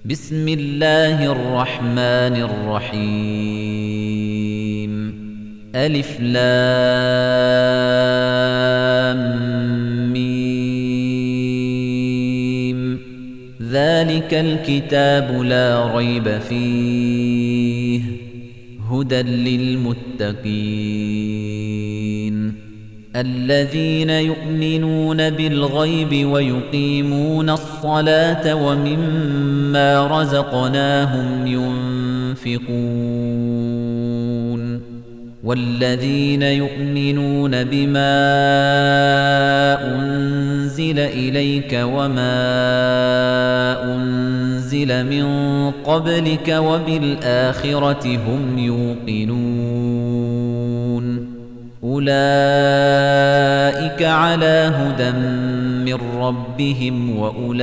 بسم الله الرحمن الرحيم ألف لام ميم ذلك الكتاب لا ريب فيه هدى للمتقين الذين يؤمنون بالغيب ويقيمون الصلاة ومما رزقناهم ينفقون والذين يؤمنون بما أنزل إليك وما أنزل من قبلك وبالآخرة هم يوقنون أولئك على هدى من ربهم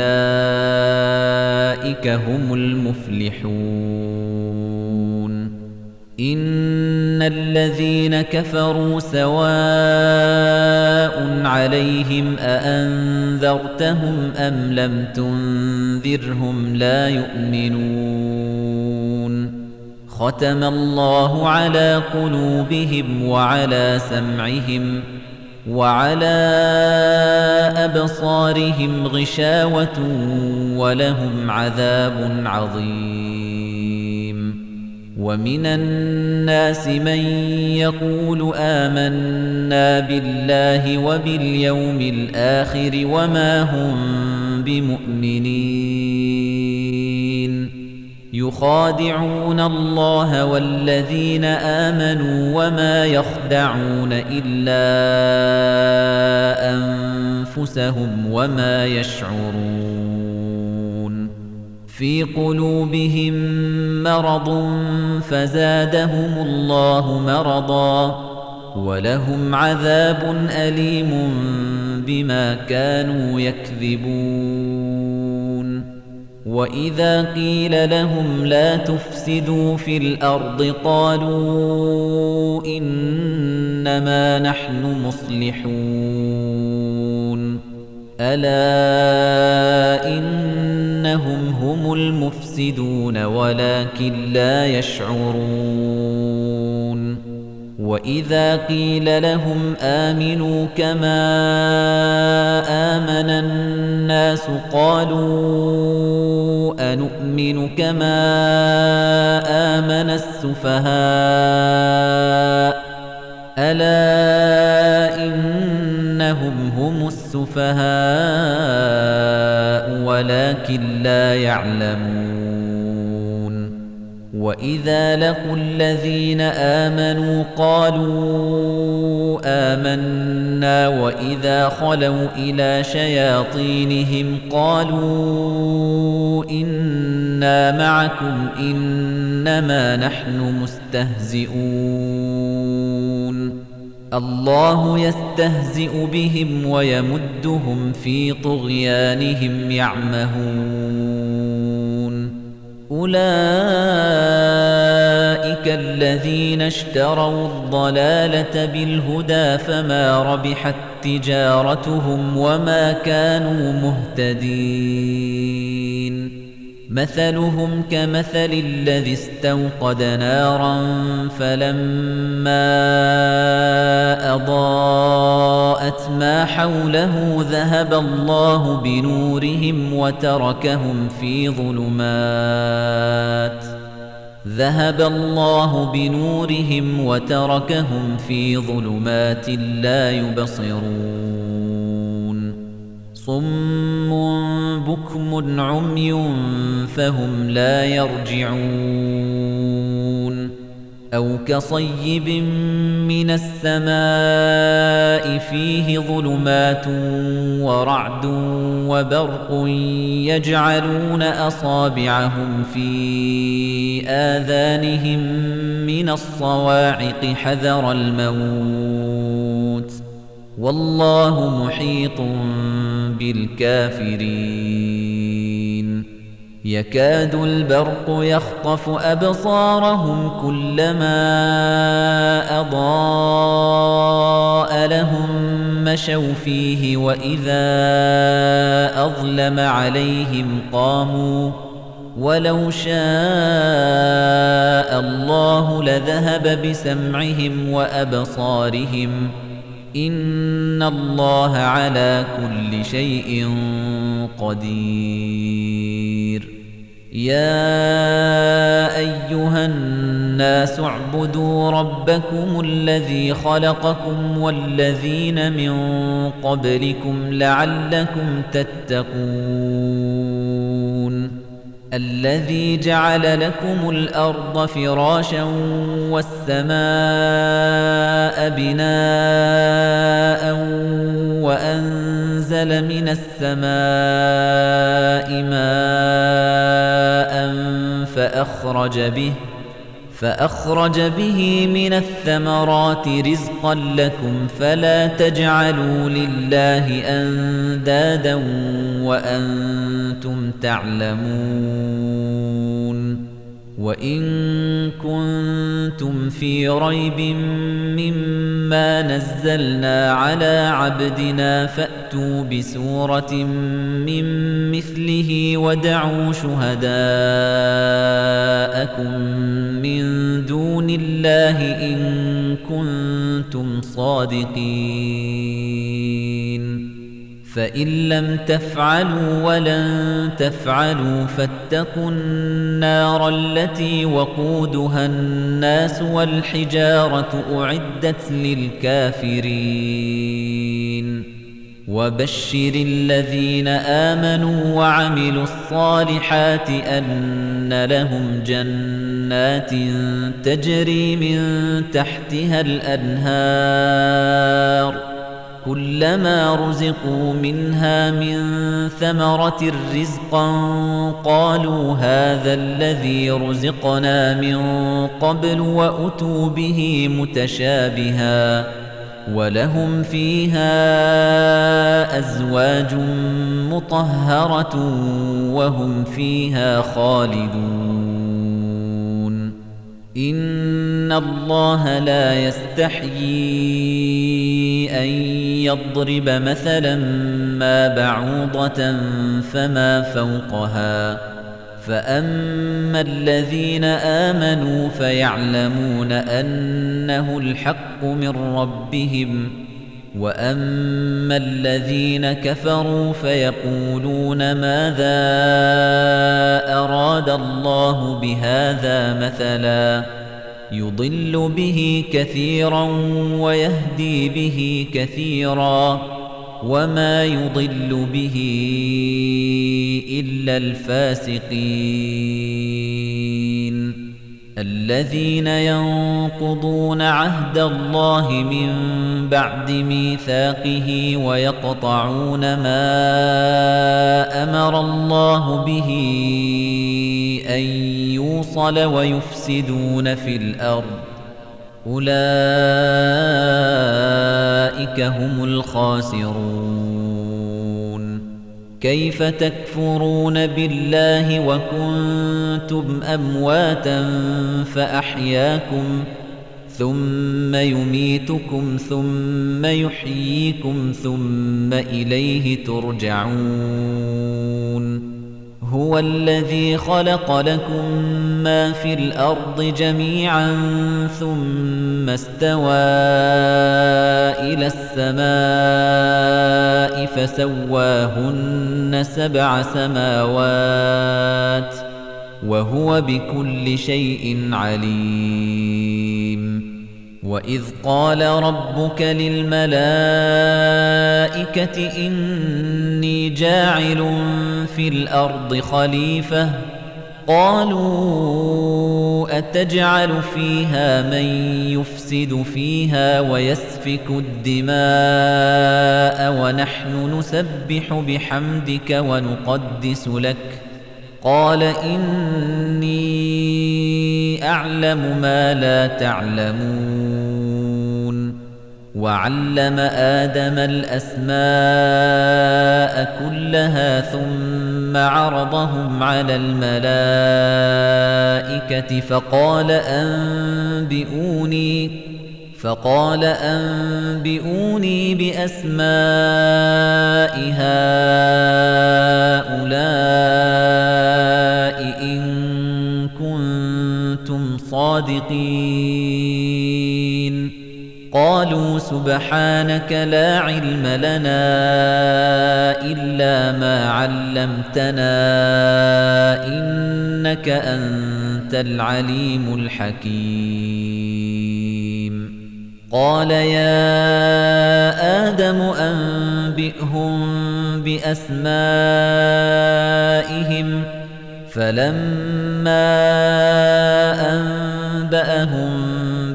وأولئك هم المفلحون إن الذين كفروا سواء عليهم أأنذرتهم أم لم تنذرهم لا يؤمنون ختم الله على قلوبهم وعلى سمعهم وعلى أبصارهم غشاوة ولهم عذاب عظيم ومن الناس من يقول آمنا بالله وباليوم الآخر وما هم بمؤمنين يخادعون الله والذين آمنوا وما يخدعون إلا أنفسهم وما يشعرون في قلوبهم مرض فزادهم الله مرضا ولهم عذاب أليم بما كانوا يكذبون وإذا قيل لهم لا تفسدوا في الأرض قالوا إنما نحن مصلحون ألا إنهم هم المفسدون ولكن لا يشعرون وإذا قيل لهم آمنوا كما آمن الناس قالوا أنؤمن كما آمن السفهاء ألا إنهم هم السفهاء ولكن لا يعلمون وإذا لقوا الذين آمنوا قالوا آمنا وإذا خلوا إلى شياطينهم قالوا إنا معكم إنما نحن مستهزئون الله يستهزئ بهم ويمدهم في طغيانهم يعمهون أولئك الذين اشتروا الضلالة بالهدى فما ربحت تجارتهم وما كانوا مهتدين مثلهم كمثل الذي استوقد نارا فلما أضاءت ما حوله ذهب الله بنورهم وتركهم في ظلمات لا يبصرون صم بكم عمي فهم لا يرجعون أو كصيب من السماء فيه ظلمات ورعد وبرق يجعلون أصابعهم في آذانهم من الصواعق حذر الموت والله محيط بالكافرين يكاد البرق يخطف أبصارهم كلما أضاء لهم مشوا فيه وإذا أظلم عليهم قاموا ولو شاء الله لذهب بسمعهم وأبصارهم إن الله على كل شيء قدير يا أيها الناس اعبدوا ربكم الذي خلقكم والذين من قبلكم لعلكم تتقون الذي جعل لكم الأرض فراشا والسماء بناء وأنزل من السماء ماء فأخرج به من الثمرات رزقا لكم فلا تجعلوا لله أندادا وأنتم تعلمون وإن كنتم في ريب مما نزلنا على عبدنا فأتوا بسورة من مثله ودعوا شهداءكم من دون الله إن كنتم صادقين فإن لم تفعلوا ولن تفعلوا فاتقوا النار التي وقودها الناس والحجارة أعدت للكافرين وبشر الذين آمنوا وعملوا الصالحات أن لهم جنات تجري من تحتها الأنهار كلما رزقوا منها من ثمرة رزقا قالوا هذا الذي رزقنا من قبل وأتوا به متشابها ولهم فيها أزواج مطهرة وهم فيها خالدون إن الله لا يستحيي أن يضرب مثلا ما بعوضة فما فوقها فأما الذين آمنوا فيعلمون أنه الحق من ربهم وأما الذين كفروا فيقولون ماذا أراد الله بهذا مثلا يضل به كثيرا ويهدي به كثيرا وما يضل به إلا الفاسقين الذين ينقضون عهد الله من بعد ميثاقه ويقطعون ما أمر الله به أن يوصل ويفسدون في الأرض أولئك هم الخاسرون كيف تكفرون بالله وكنتم أمواتا فأحياكم ثم يميتكم ثم يحييكم ثم إليه ترجعون هو الذي خلق لكم ما في الأرض جميعا ثم استوى إلى السماء فسواهن 7 سماوات وهو بكل شيء عليم وإذ قال ربك للملائكة إني جاعل في الأرض خليفة قالوا أتجعل فيها من يفسد فيها ويسفك الدماء ونحن نسبح بحمدك ونقدس لك قال إني أعلم ما لا تعلمون وعلم آدم الأسماء كلها ثم عرضهم على الملائكة فقال أنبئوني بأسماء هؤلاء إن كنتم صادقين قالوا سبحانك لا علم لنا إلا ما علمتنا إنك أنت العليم الحكيم قال يا آدم أنبئهم بأسمائهم فلما أنبأهم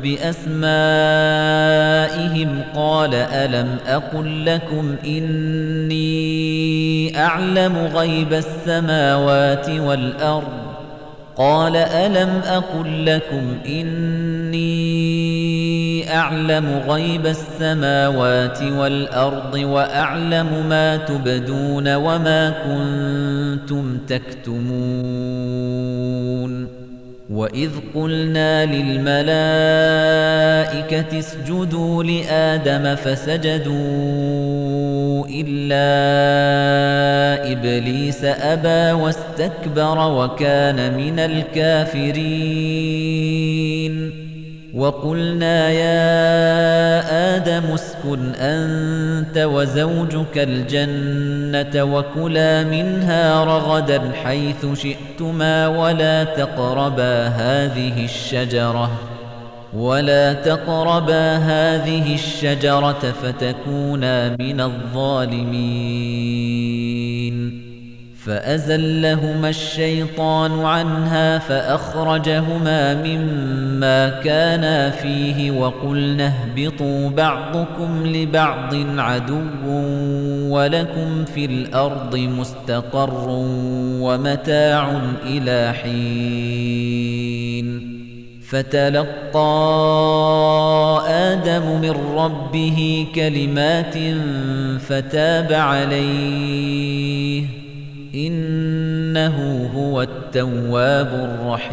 بأسمائهم قال ألم أقل لكم إني أعلم غيب السماوات والأرض قال ألم أقل لكم إني أعلم غيب السماوات والأرض وأعلم ما تبدون وما كنتم تكتمون وإذ قلنا للملائكة اسجدوا لآدم فسجدوا إلا إبليس أبى واستكبر وكان من الكافرين وقلنا يا آدم اسكن أنت وزوجك الجنة وكلا منها رغدا حيث شئتما ولا تقربا هذه الشجرة فتكونا من الظالمين فأزلهما الشيطان عنها فأخرجهما مما كانا فيه وقلنا اهبطوا بعضكم لبعض عدو ولكم في الأرض مستقر ومتاع إلى حين فتلقى آدم من ربه كلمات فتاب عليه إنه هو التواب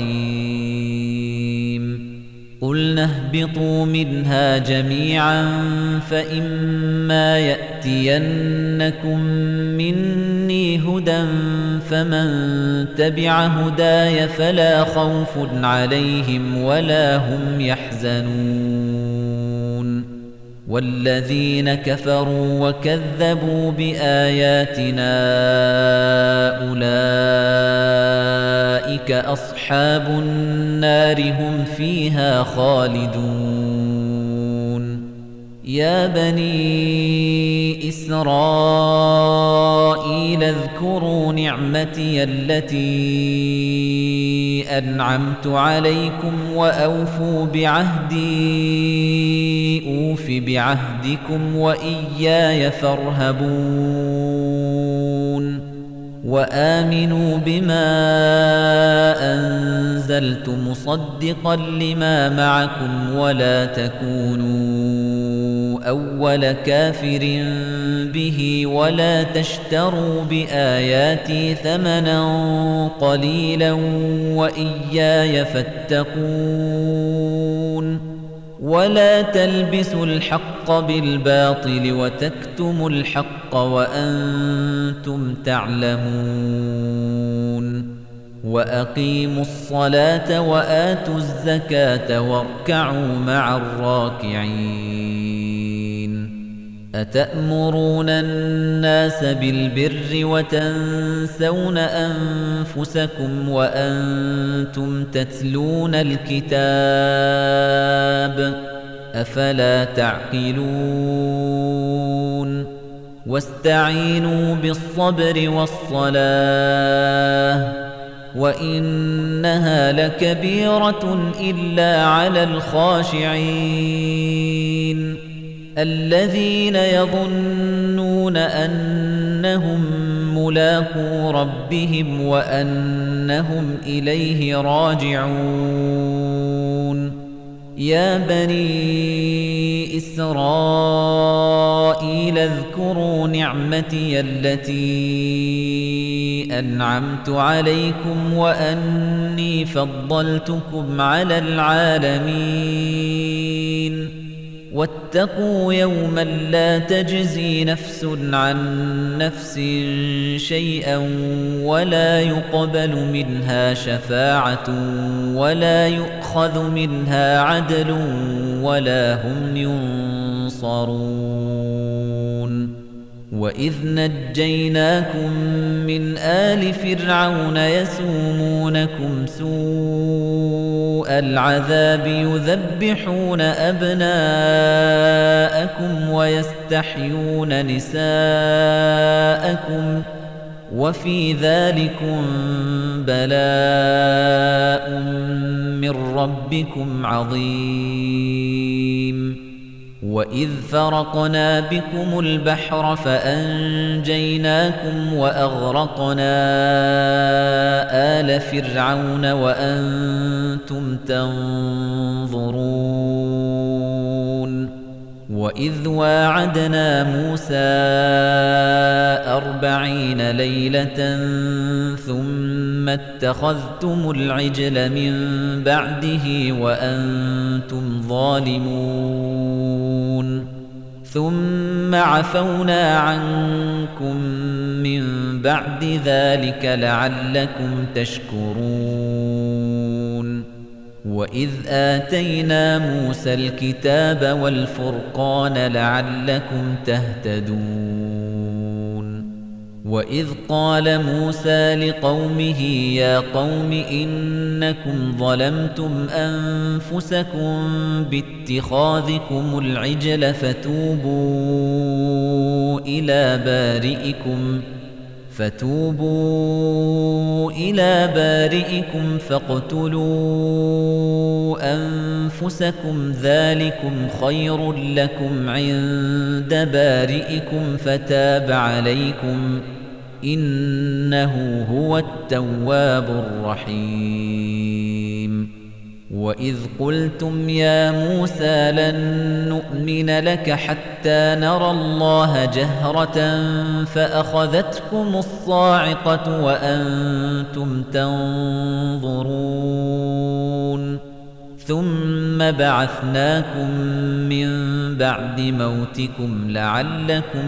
الرحيم قلنا اهبطوا منها جميعا فإما يأتينكم مني هدى فمن تبع هداي فلا خوف عليهم ولا هم يحزنون والذين كفروا وكذبوا بآياتنا أولئك أصحاب النار هم فيها خالدون يا بني إسرائيل اذكروا نعمتي التي أنعمت عليكم وأوفوا بعهدي أوف بعهدكم وإياي فارهبون وآمنوا بما أنزلت مصدقا لما معكم ولا تكونوا أول كافر به ولا تشتروا بآياتي ثمنا قليلا وإياي فاتقون ولا تلبسوا الحق بالباطل وتكتموا الحق وأنتم تعلمون وأقيموا الصلاة وآتوا الزكاة واركعوا مع الراكعين أتأمرون الناس بالبر وتنسون أنفسكم وأنتم تتلون الكتاب أفلا تعقلون واستعينوا بالصبر والصلاة وإنها لكبيرة إلا على الخاشعين الذين يظنون أنهم ملاقو ربهم وأنهم إليه راجعون يا بني إسرائيل اذكروا نعمتي التي أنعمت عليكم وأني فضلتكم على العالمين واتقوا يوما لا تجزي نفس عن نفس شيئا ولا يقبل منها شفاعة ولا يؤخذ منها عدل ولا هم ينصرون وإذ نجيناكم من آل فرعون يسومونكم سوء العذاب يذبحون أبناءكم ويستحيون نساءكم وفي ذلكم بلاء من ربكم عظيم وإذ فرقنا بكم البحر فأنجيناكم وأغرقنا آل فرعون وأنتم تنظرون وإذ واعدنا موسى 40 ليلة ثم اتخذتم العجل من بعده وأنتم ظالمون ثم عفونا عنكم من بعد ذلك لعلكم تشكرون وإذ آتينا موسى الكتاب والفرقان لعلكم تهتدون وإذ قال موسى لقومه يا قوم إنكم ظلمتم أنفسكم باتخاذكم العجل فتوبوا إلى بارئكم فاقتلوا أنفسكم ذلكم خير لكم عند بارئكم فتاب عليكم إنه هو التواب الرحيم وإذ قلتم يا موسى لن نؤمن لك حتى نرى الله جهرة فأخذتكم الصاعقة وأنتم تنظرون ثم بعثناكم من بعد موتكم لعلكم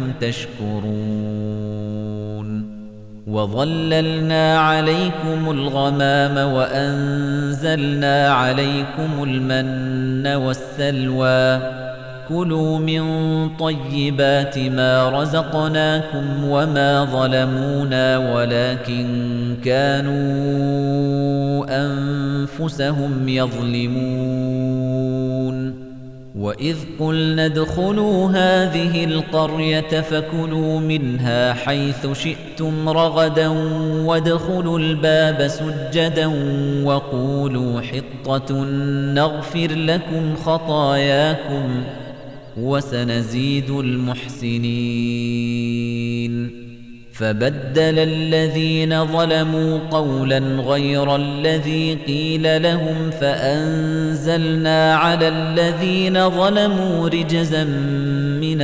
تشكرون وظللنا عليكم الغمام وأنزلنا عليكم المن والسلوى كلوا من طيبات ما رزقناكم وما ظلمونا ولكن كانوا أنفسهم يظلمون وإذ قلنا ادخلوا هذه القرية فكلوا منها حيث شئتم رغدا وادخلوا الباب سجدا وقولوا حطة نغفر لكم خطاياكم وسنزيد المحسنين فبدل الذين ظلموا قولا غير الذي قيل لهم فأنزلنا على الذين ظلموا رجزا من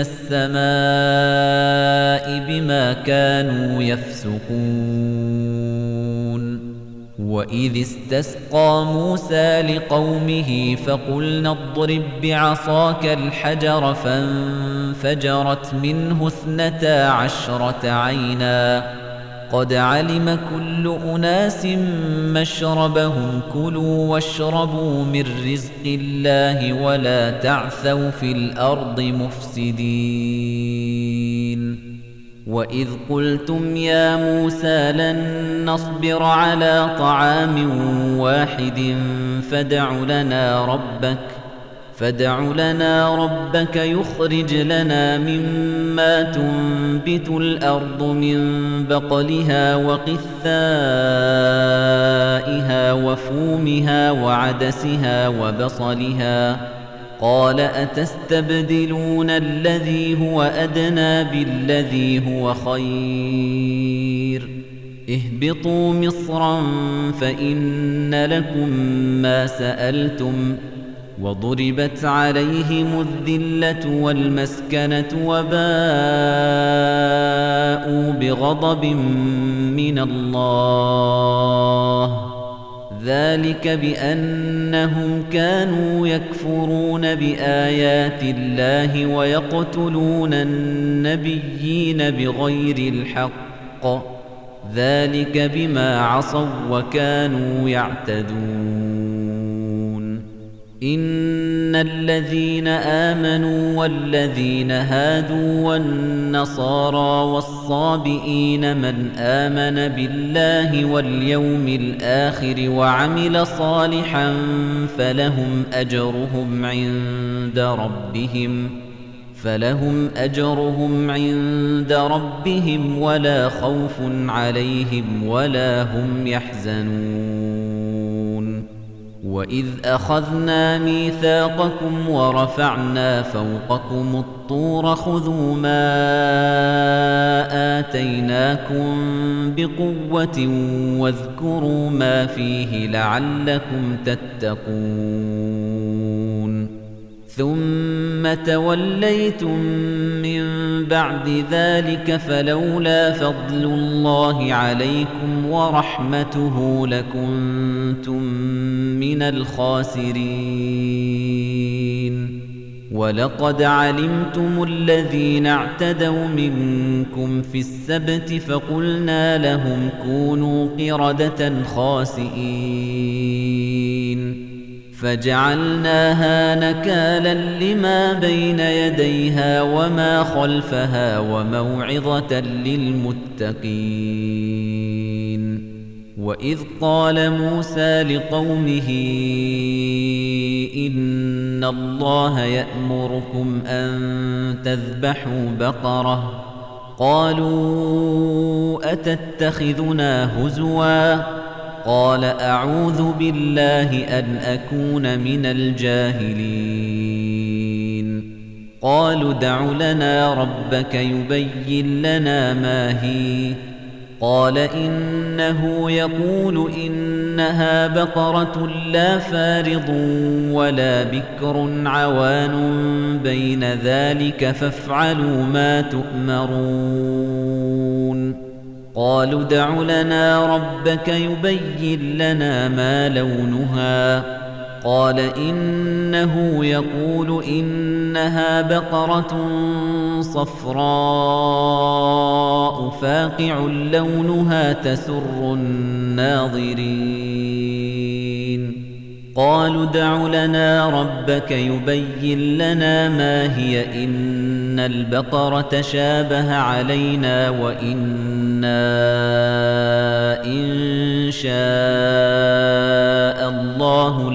السماء بما كانوا يفسقون وإذ استسقى موسى لقومه فقلنا اضرب بعصاك الحجر فانفجرت منه 12 عينا قد علم كل أناس مشربهم كلوا واشربوا من رزق الله ولا تعثوا في الأرض مفسدين وإذ قلتم يا موسى لن نصبر على طعام واحد فادع لنا ربك يخرج لنا مما تنبت الأرض من بقلها وقثائها وفومها وعدسها وبصلها قال أتستبدلون الذي هو أدنى بالذي هو خير اهبطوا مصرا فإن لكم ما سألتم وضربت عليهم الذلة والمسكنة وباءوا بغضب من الله ذلك بأنهم كانوا يكفرون بآيات الله ويقتلون النبيين بغير الحق ذلك بما عصوا وكانوا يعتدون إن الذين آمنوا والذين هادوا والنصارى والصابئين من آمن بالله واليوم الآخر وعمل صالحا فلهم أجرهم عند ربهم ولا خوف عليهم ولا هم يحزنون وإذ أخذنا ميثاقكم ورفعنا فوقكم الطور خذوا ما آتيناكم بقوة واذكروا ما فيه لعلكم تتقون ثم توليتم من بعد ذلك فلولا فضل الله عليكم ورحمته لكنتم من الخاسرين ولقد علمتم الذين اعتدوا منكم في السبت فقلنا لهم كونوا قردة خاسئين فجعلناها نكالا لما بين يديها وما خلفها وموعظة للمتقين وإذ قال موسى لقومه إن الله يأمركم أن تذبحوا بقرة قالوا أتتخذنا هزوا قال أعوذ بالله أن أكون من الجاهلين قالوا دع لنا ربك يبين لنا ما هي قال إنه يقول إنها بقرة لا فارض ولا بكر عوان بين ذلك فافعلوا ما تؤمرون قالوا دع لنا ربك يبين لنا ما لونها قال إنه يقول إنها بقرة صفراء فاقع لونها تسر الناظرين قالوا دع لنا ربك يبين لنا ما هي إن البقرة شابه علينا وإنا إن شاء الله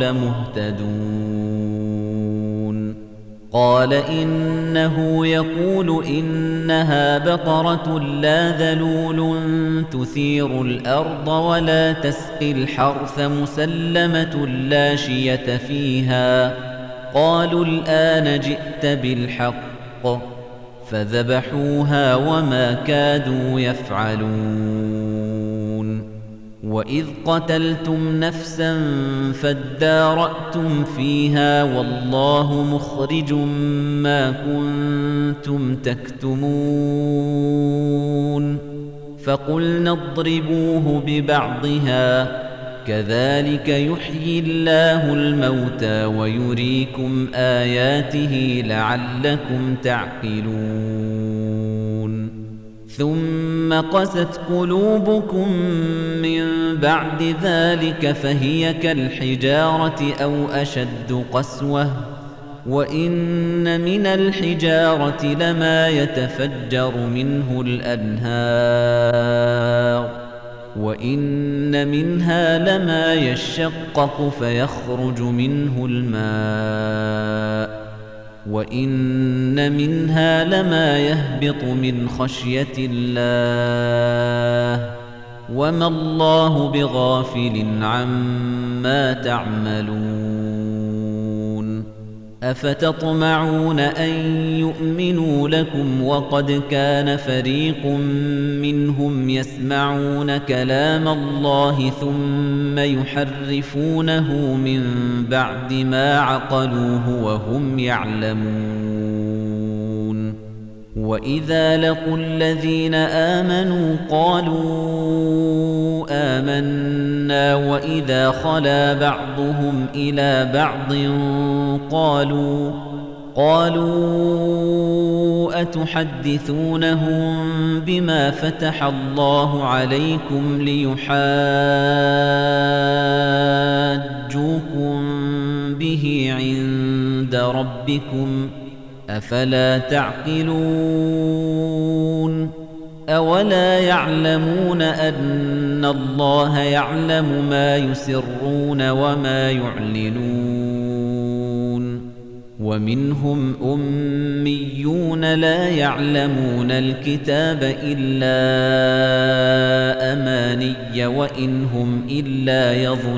لمهتدون قال إنه يقول إنها بقرة لا ذلول تثير الأرض ولا تسقي الحرث مسلمة لا شية فيها قالوا الآن جئت بالحق فذبحوها وما كادوا يفعلون وإذ قتلتم نفسا فادارأتم فيها والله مخرج ما كنتم تكتمون فقلنا اضربوه ببعضها كذلك يحيي الله الموتى ويريكم آياته لعلكم تعقلون ثم قست قلوبكم من بعد ذلك فهي كالحجارة أو أشد قسوة وإن من الحجارة لما يتفجر منه الأنهار وإن منها لما يشقق فيخرج منه الماء وإن منها لما يهبط من خشية الله وما الله بغافل عما تعملون أفتطمعون أن يؤمنوا لكم وقد كان فريق منهم يسمعون كلام الله ثم يحرفونه من بعد ما عقلوه وهم يعلمون وَإِذَا لَقُوا الَّذِينَ آمَنُوا قَالُوا آمَنَّا وَإِذَا خَلَا بَعْضُهُمْ إِلَى بَعْضٍ قَالُوا أَتُحَدِّثُونَهُم بِمَا فَتَحَ اللَّهُ عَلَيْكُمْ لِيُحَاجُّوكُم بِهِ عِندَ رَبِّكُمْ ۚ أَفَلَا تَعْقِلُونَ أَوَلَا يَعْلَمُونَ أَنَّ اللَّهَ يَعْلَمُ مَا يُسِرُّونَ وَمَا يُعْلِنُونَ وَمِنْهُمْ أُمِّيُّونَ لَا يَعْلَمُونَ الْكِتَابَ إِلَّا أَمَانِيَّ وَإِنْ هُمْ إِلَّا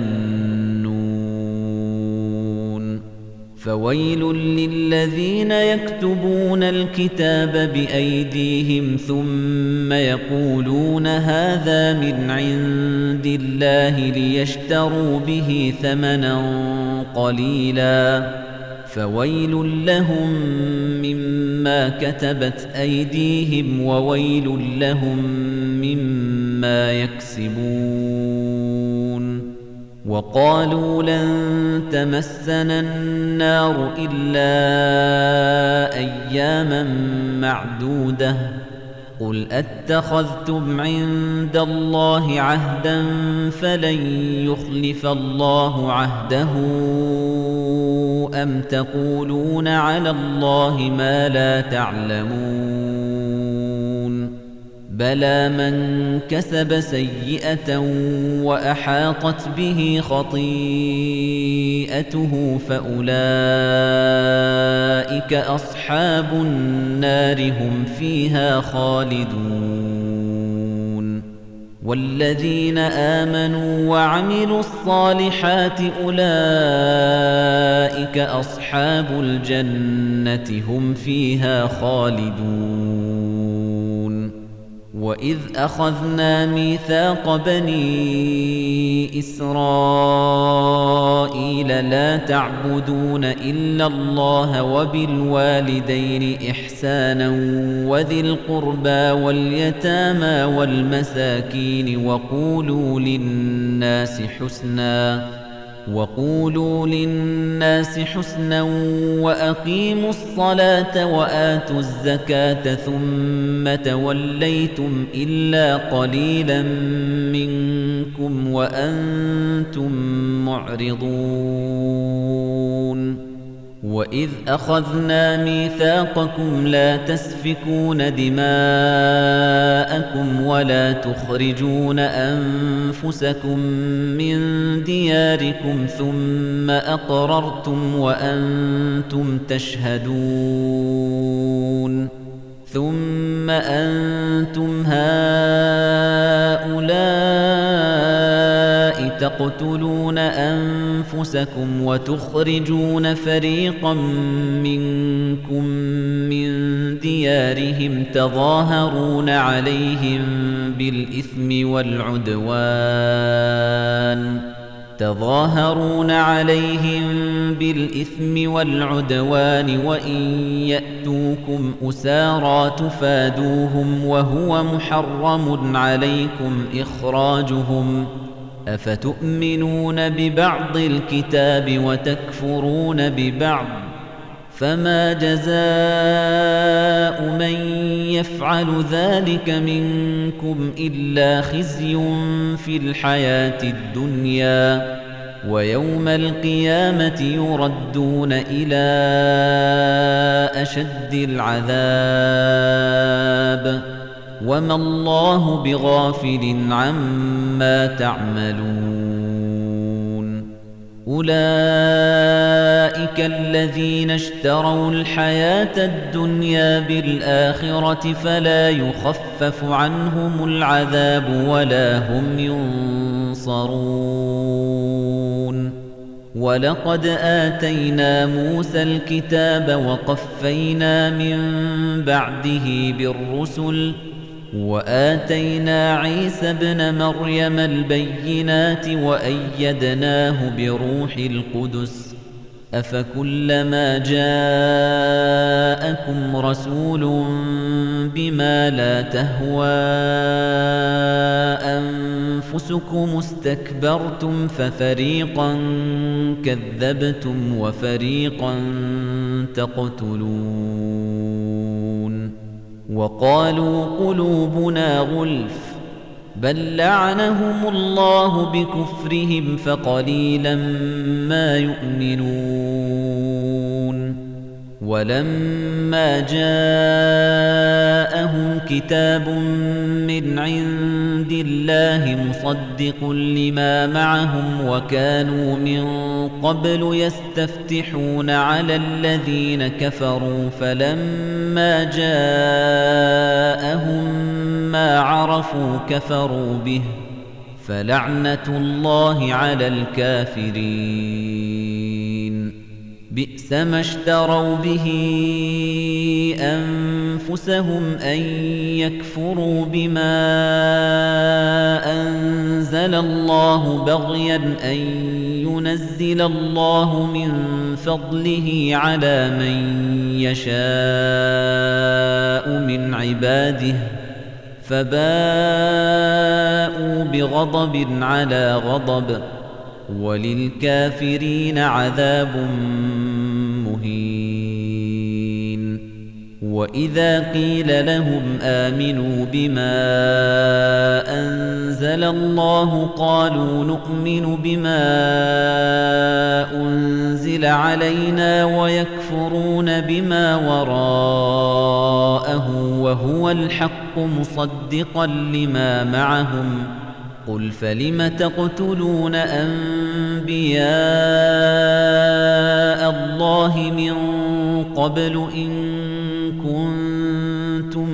يَظُنُّونَ فَوَيْلٌ لِّلَّذِينَ يَكْتُبُونَ الْكِتَابَ بِأَيْدِيهِمْ ثُمَّ يَقُولُونَ هَٰذَا مِنْ عِندِ اللَّهِ لِيَشْتَرُوا بِهِ ثَمَنًا قَلِيلًا فَوَيْلٌ لَّهُم مِّمَّا كَتَبَتْ أَيْدِيهِمْ وَوَيْلٌ لَّهُم مِّمَّا يَكْسِبُونَ وَقَالُوا لَن تَمَسَّنَا النَّارُ إِلَّا أَيَّامًا مَّعْدُودَةً قُلْ أَتَّخَذْتُمْ عِندَ اللَّهِ عَهْدًا فَلَن يُخْلِفَ اللَّهُ عَهْدَهُ أَمْ تَقُولُونَ عَلَى اللَّهِ مَا لَا تَعْلَمُونَ بَلَىٰ مَن كَسَبَ سَيِّئَةً وَأَحَاطَتْ بِهِ خَطِيئَتُهُ فَأُولَٰئِكَ أَصْحَابُ النَّارِ هُمْ فِيهَا خَالِدُونَ وَالَّذِينَ آمَنُوا وَعَمِلُوا الصَّالِحَاتِ أُولَٰئِكَ أَصْحَابُ الْجَنَّةِ هُمْ فِيهَا خَالِدُونَ وَإِذْ أَخَذْنَا مِيثَاقَ بَنِي إِسْرَائِيلَ لَا تَعْبُدُونَ إِلَّا اللَّهَ وَبِالْوَالِدَيْنِ إِحْسَانًا وَذِي الْقُرْبَىٰ وَالْيَتَامَىٰ وَالْمَسَاكِينِ وَقُولُوا لِلنَّاسِ حُسْنًا وَأَقِيمُوا الصَّلَاةَ وَآتُوا الزَّكَاةَ ثُمَّ تَوَلَّيْتُمْ إِلَّا قَلِيلًا مِّنكُمْ وَأَنتُم مُّعْرِضُونَ وَإِذْ أَخَذْنَا مِيثَاقَكُمْ لَا تَسْفِكُونَ دِمَاءَكُمْ وَلَا تُخْرِجُونَ أَنفُسَكُم مِّن دِيَارِكُمْ ثُمَّ أَقْرَرْتُمْ وَأَنتُمْ تَشْهَدُونَ ثُمَّ أَنتُمْ هَٰؤُلَاءِ تَقْتُلُونَ أَنفُسَكُمْ وَتُخْرِجُونَ فَرِيقًا مِّنكُم مِّن دِيَارِهِمْ تظاهرون عليهم بالإثم والعدوان وإن يأتوكم أسارى تفادوهم وهو محرم عليكم إخراجهم أفتؤمنون ببعض الكتاب وتكفرون ببعض فما جزاء من يفعل ذلك منكم إلا خزي في الحياة الدنيا ويوم القيامة يردون إلى أشد العذاب وما الله بغافل عما تعملون أولئك الذين اشتروا الحياة الدنيا بالآخرة فلا يخفف عنهم العذاب ولا هم ينصرون ولقد آتينا موسى الكتاب وقفينا من بعده بالرسل وآتينا عيسى ابن مريم البينات وأيدناه بروح القدس أفكلما جاءكم رسول بما لا تهوى أنفسكم استكبرتم ففريقا كذبتم وفريقا تقتلون وقالوا قلوبنا غلف بل لعنهم الله بكفرهم فقليلا ما يؤمنون ولما جاءهم كتاب من عند الله مصدق لما معهم وكانوا من قبل يستفتحون على الذين كفروا فلما جاءهم ما عرفوا كفروا به فلعنة الله على الكافرين بئس ما اشتروا به أنفسهم أن يكفروا بما أنزل الله بغيا أن ينزل الله من فضله على من يشاء من عباده فباءوا بغضب على غضب وللكافرين عذاب مهين وإذا قيل لهم آمنوا بما أنزل الله قالوا نؤمن بما أنزل علينا ويكفرون بما وراءه وهو الحق مصدقا لما معهم قل فلم تقتلون أنبياء الله من قبل إن كنتم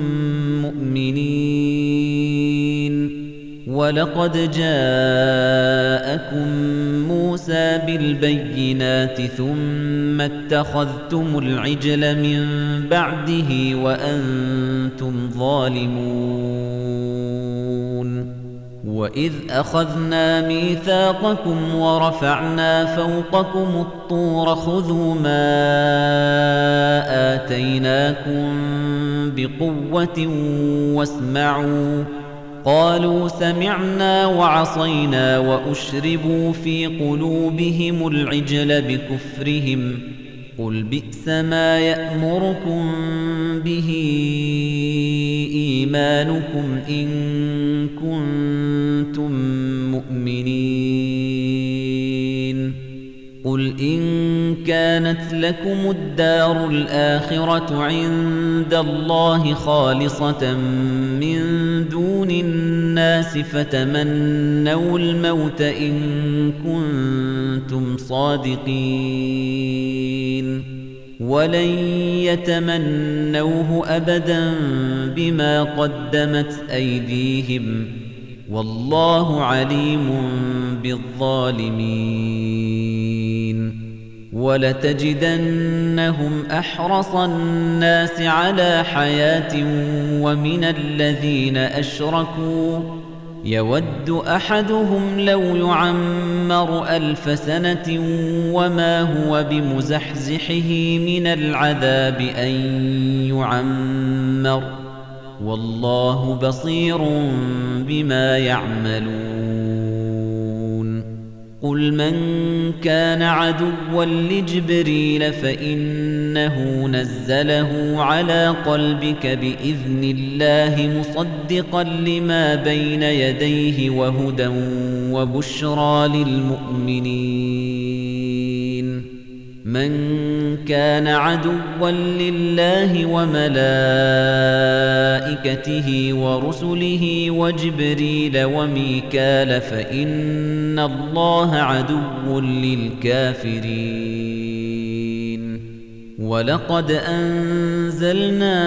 مؤمنين ولقد جاءكم موسى بالبينات ثم اتخذتم العجل من بعده وأنتم ظالمون وإذ أخذنا ميثاقكم ورفعنا فوقكم الطور خذوا ما آتيناكم بقوة واسمعوا قالوا سمعنا وعصينا وأشربوا في قلوبهم العجل بكفرهم قل بئس ما يأمركم به إيمانكم إن كنتم مؤمنين قل إن كانت لكم الدار الآخرة عند الله خالصة من دون الناس فتمنوا الموت إن كنتم صادقين ولن يتمنوه أبدا بما قدمت أيديهم والله عليم بالظالمين ولتجدنهم أحرص الناس على حياة ومن الذين أشركوا يود أحدهم لو يعمر 1000 سنة وما هو بمزحزحه من العذاب أن يعمر والله بصير بما يعملون قل من كان عدوا لجبريل فإنه نزله على قلبك بإذن الله مصدقا لما بين يديه وهدى وبشرى للمؤمنين من كان عدوا لله وملائكته ورسله وجبريل وميكال فإن الله عدو للكافرين ولقد أنزلنا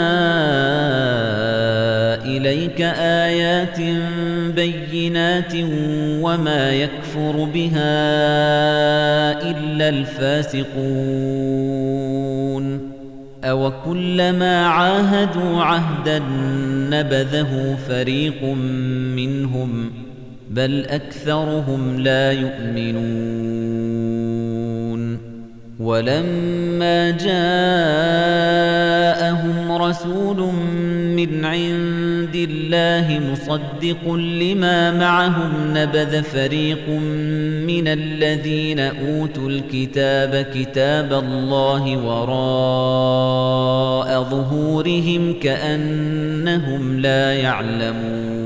إليك آيات بينات وما يكفر بها إلا الفاسقون أو كلما عاهدوا عهدا نبذه فريق منهم بل أكثرهم لا يؤمنون ولما جاءهم رسول من عند الله مصدق لما معهم نبذ فريق من الذين أوتوا الكتاب كتاب الله وراء ظهورهم كأنهم لا يعلمون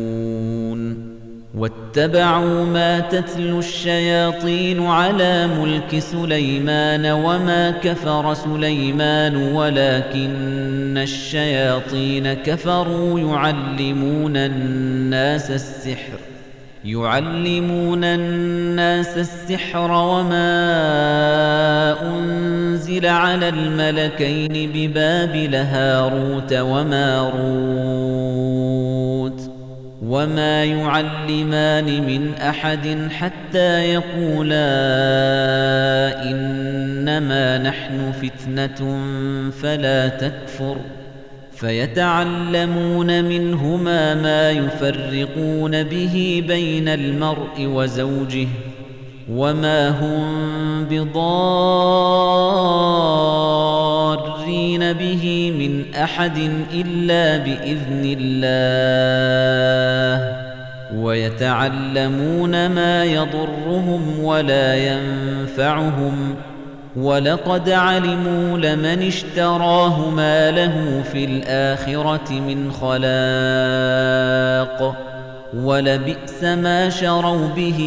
واتبعوا ما تتلو الشياطين على ملك سليمان وما كفر سليمان ولكن الشياطين كفروا يعلمون الناس السحر وما أنزل على الملكين ببابل هاروت وماروت وما يعلمان من أحد حتى يقولا إنما نحن فتنة فلا تكفر فيتعلمون منهما ما يفرقون به بين المرء وزوجه وما هم بضارين به من أحد إلا بإذن الله ويتعلمون ما يضرهم ولا ينفعهم ولقد علموا لمن اشتراه ما له في الآخرة من خلاق ولبئس ما شروا به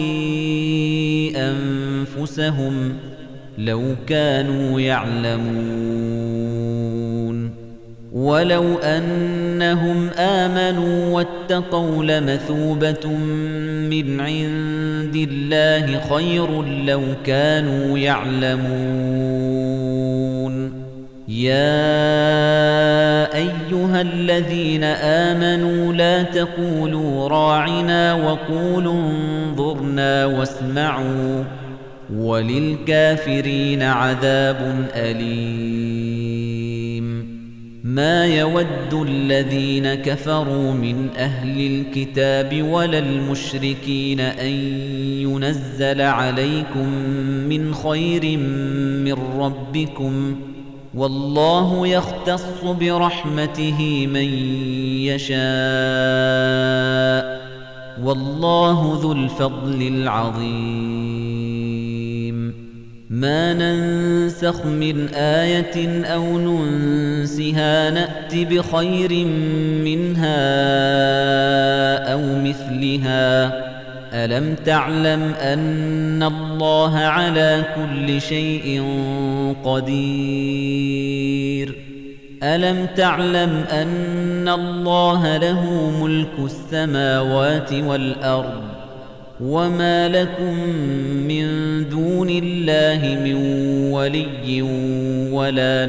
أنفسهم لو كانوا يعلمون ولو أنهم آمنوا واتقوا لمثوبة من عند الله خير لو كانوا يعلمون يا أيها الذين آمنوا لا تقولوا راعنا وقولوا انظرنا واسمعوا وللكافرين عذاب أليم ما يود الذين كفروا من أهل الكتاب ولا المشركين أن ينزل عليكم من خير من ربكم والله يختص برحمته من يشاء والله ذو الفضل العظيم ما ننسخ من آية أو ننسها نأت بخير منها أو مثلها ألم تعلم أن الله على كل شيء قدير ألم تعلم أن الله له ملك السماوات والأرض وما لكم من دون الله من ولي ولا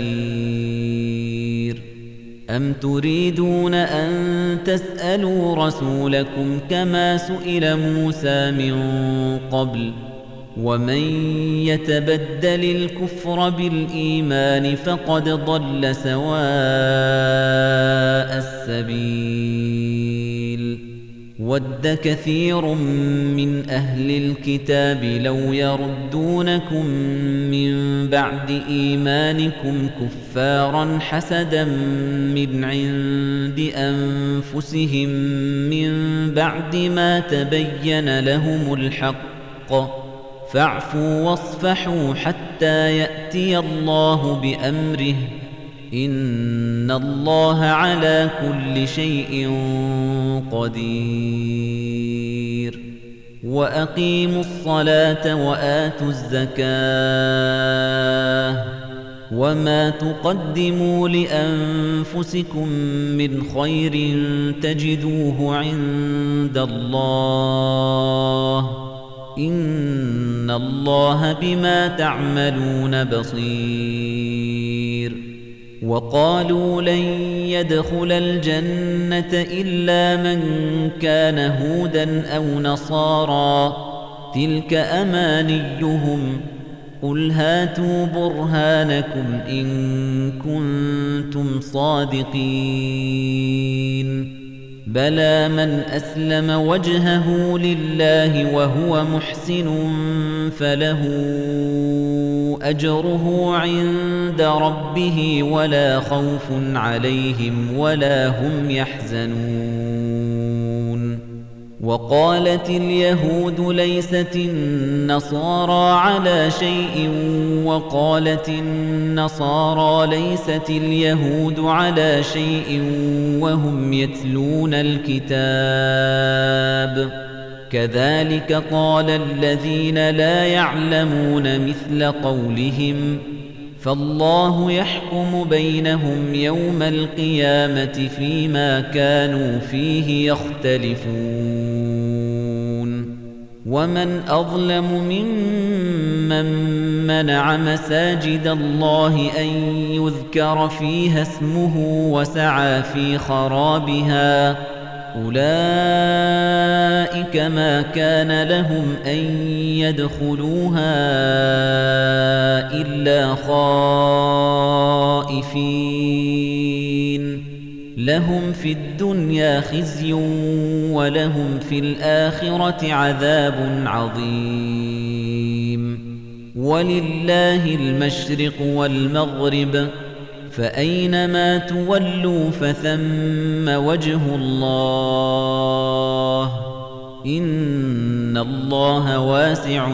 نصير أم تريدون أن تسألوا رسولكم كما سئل موسى من قبل ومن يتبدل الكفر بالإيمان فقد ضل سواء السبيل ود كثير من أهل الكتاب لو يردونكم من بعد إيمانكم كفارا حسدا من عند أنفسهم من بعد ما تبين لهم الحق فاعفوا واصفحوا حتى يأتي الله بأمره إن الله على كل شيء قدير وأقيموا الصلاة وآتوا الزكاة وما تقدموا لأنفسكم من خير تجدوه عند الله إن الله بما تعملون بصير وقالوا لن يدخل الجنة إلا من كان هودا أو نصارى تلك أمانيهم قل هاتوا برهانكم إن كنتم صادقين بلى من أسلم وجهه لله وهو محسن فله أجره عند ربه ولا خوف عليهم ولا هم يحزنون وقالت اليهود ليست النصارى على شيء وقالت النصارى ليست اليهود على شيء وهم يتلون الكتاب كذلك قال الذين لا يعلمون مثل قولهم فالله يحكم بينهم يوم القيامة فيما كانوا فيه يختلفون ومن أظلم ممن منع مساجد الله أن يذكر فيها اسمه وسعى في خرابها أولئك ما كان لهم أن يدخلوها إلا خائفين لهم في الدنيا خزي ولهم في الآخرة عذاب عظيم ولله المشرق والمغرب فأينما تولوا فثم وجه الله إن الله واسع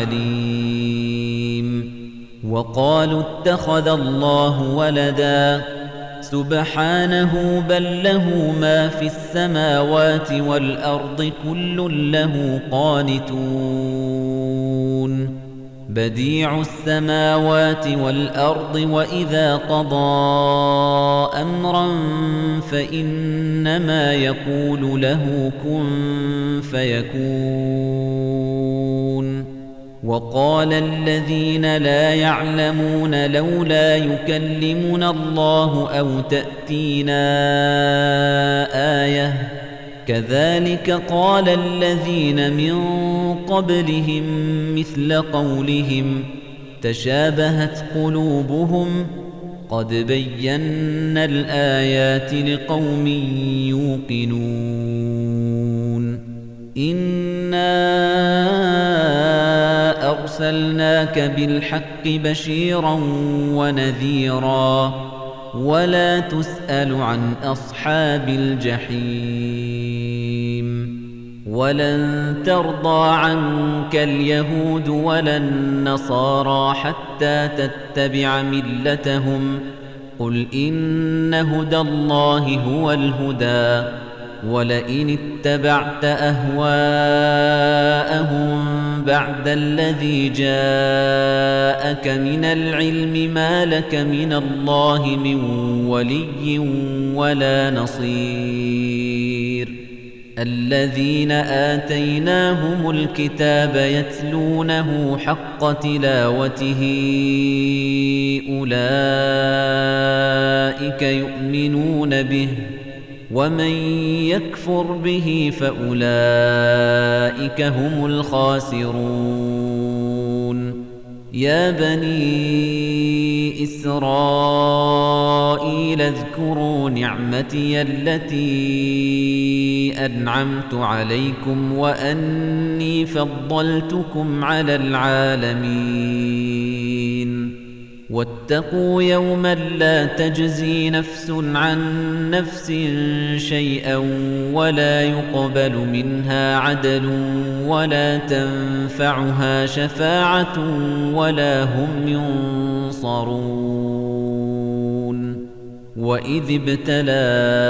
عليم وقالوا اتخذ الله ولدا سبحانه بل له ما في السماوات والأرض كل له قانتون بديع السماوات والأرض وإذا قضى أمرا فإنما يقول له كن فيكون وقال الذين لا يعلمون لولا يكلمنا الله أو تأتينا آية كذلك قال الذين من قبلهم مثل قولهم تشابهت قلوبهم قد بينا الآيات لقوم يوقنون إنا أرسلناك بالحق بشيرا ونذيرا ولا تسأل عن أصحاب الجحيم ولن ترضى عنك اليهود ولا النصارى حتى تتبع ملتهم قل إن هدى الله هو الهدى ولئن اتبعت أهواءهم بعد الذي جاءك من العلم ما لك من الله من ولي ولا نصير الذين آتيناهم الكتاب يتلونه حق تلاوته أولئك يؤمنون به ومن يكفر به فأولئك هم الخاسرون يا بني إسرائيل اذكروا نعمتي التي أنعمت عليكم وأني فضلتكم على العالمين واتقوا يوما لا تجزي نفس عن نفس شيئا ولا يقبل منها عدل ولا تنفعها شفاعة ولا هم ينصرون وإذ ابتلى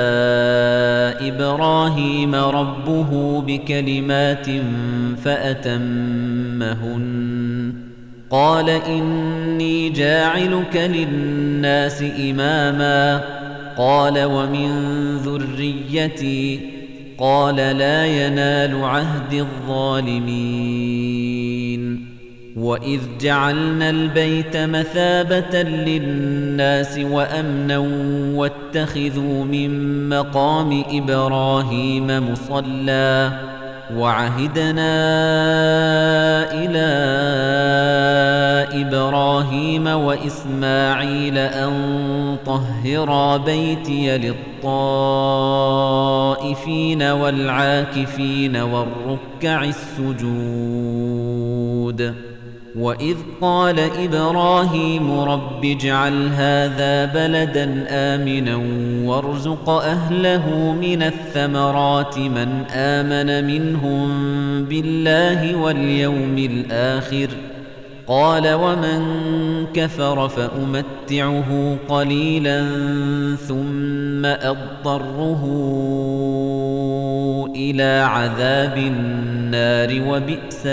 إبراهيم ربه بكلمات فأتمهن قال إني جاعلك للناس إماما قال ومن ذريتي قال لا ينال عهد الظالمين وإذ جعلنا البيت مثابة للناس وأمنا واتخذوا من مقام إبراهيم مصلى وعهدنا إلى إبراهيم إبراهيم وإسماعيل أن طهرا بيتي للطائفين والعاكفين والركع السجود وإذ قال إبراهيم رب اجعل هذا بلدا آمنا وارزق أهله من الثمرات من آمن منهم بالله واليوم الآخر قال ومن كفر فأمتعه قليلا ثم أضطره إلى عذاب النار وبئس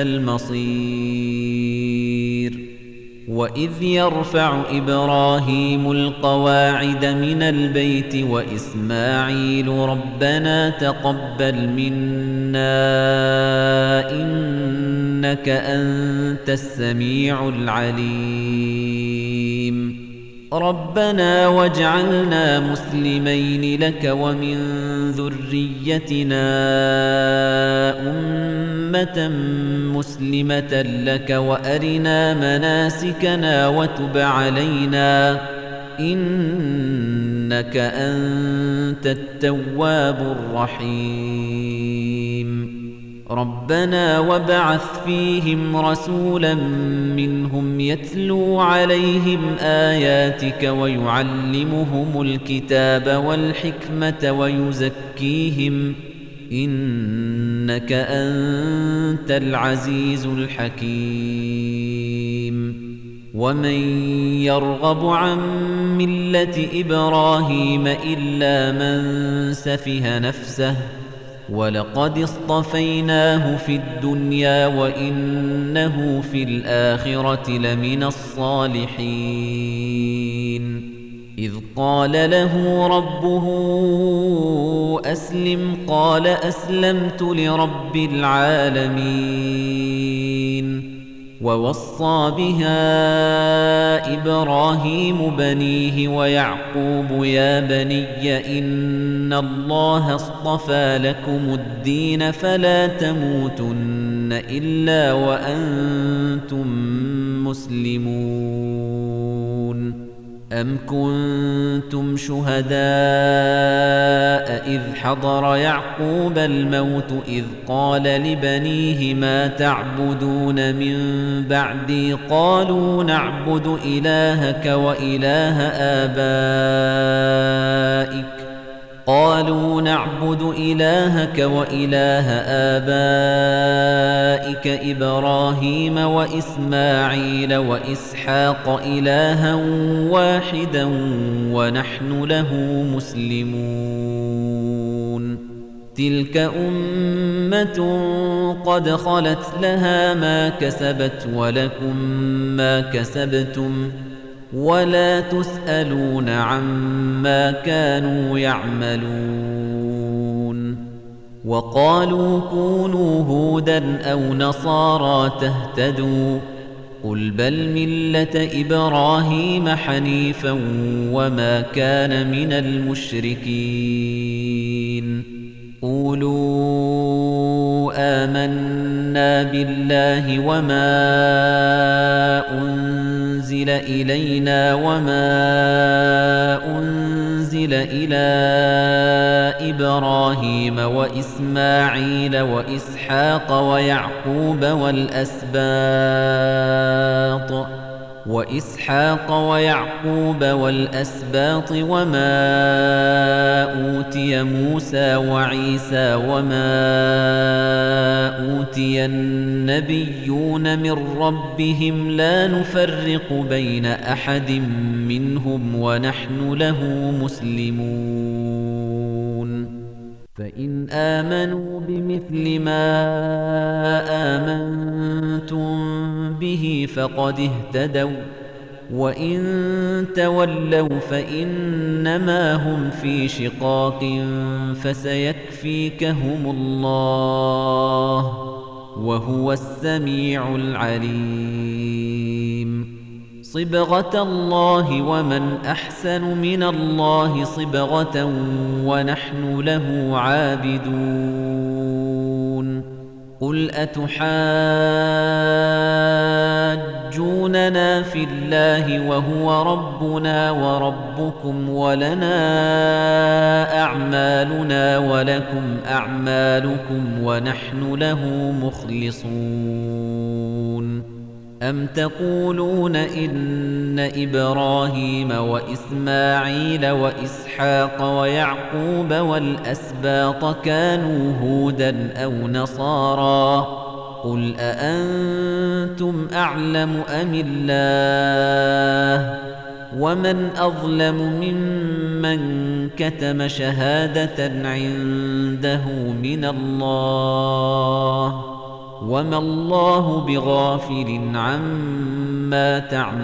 المصير وإذ يرفع إبراهيم القواعد من البيت وإسماعيل ربنا تقبل منا إنك أنت السميع العليم ربنا واجعلنا مسلمين لك ومن ذريتنا أمة مسلمة لك وأرنا مناسكنا وتب علينا إنك أنت التواب الرحيم ربنا وابعث فيهم رسولا منهم يتلو عليهم آياتك ويعلمهم الكتاب والحكمة ويزكيهم إنك أنت العزيز الحكيم ومن يرغب عن ملة إبراهيم إلا من سفه نفسه ولقد اصطفيناه في الدنيا وإنه في الآخرة لمن الصالحين إذ قال له ربه أسلم قال أسلمت لرب العالمين ووصى بها إبراهيم بنيه ويعقوب يا بني إن الله اصطفى لكم الدين فلا تموتن إلا وأنتم مسلمون أم كنتم شهداء إذ حضر يعقوب الموت إذ قال لبنيه ما تعبدون من بعدي قالوا نعبد إلهك وإله آبائك إبراهيم وإسماعيل وإسحاق إلها واحدا ونحن له مسلمون تلك أمة قد خلت لها ما كسبت ولكم ما كسبتم ولا تسألون عما كانوا يعملون وقالوا كونوا هودا أو نصارى تهتدوا قل بل ملة إبراهيم حنيفا وما كان من المشركين قولوا آمنا بالله وما أنزل إلينا وما أنزل إلى إبراهيم وإسماعيل وإسحاق ويعقوب والأسباط وما أوتي موسى وعيسى وما أوتي النبيون من ربهم لا نفرق بين أحد منهم ونحن له مسلمون فإن آمنوا بمثل ما آمنتم به فقد اهتدوا وإن تولوا فإنما هم في شقاق فسيكفيكهم الله وهو السميع العليم صبغة الله ومن أحسن من الله صبغة ونحن له عابدون قل أتحاجوننا آمنا في الله وهو ربنا وربكم ولنا أعمالنا ولكم أعمالكم ونحن له مخلصون أم تقولون إن إبراهيم وإسماعيل وإسحاق ويعقوب والأسباط كانوا هودا أو نصارى قل أأنتم أعلم أم الله ومن أظلم ممن كتم شهادة عنده من الله وما الله بغافل عما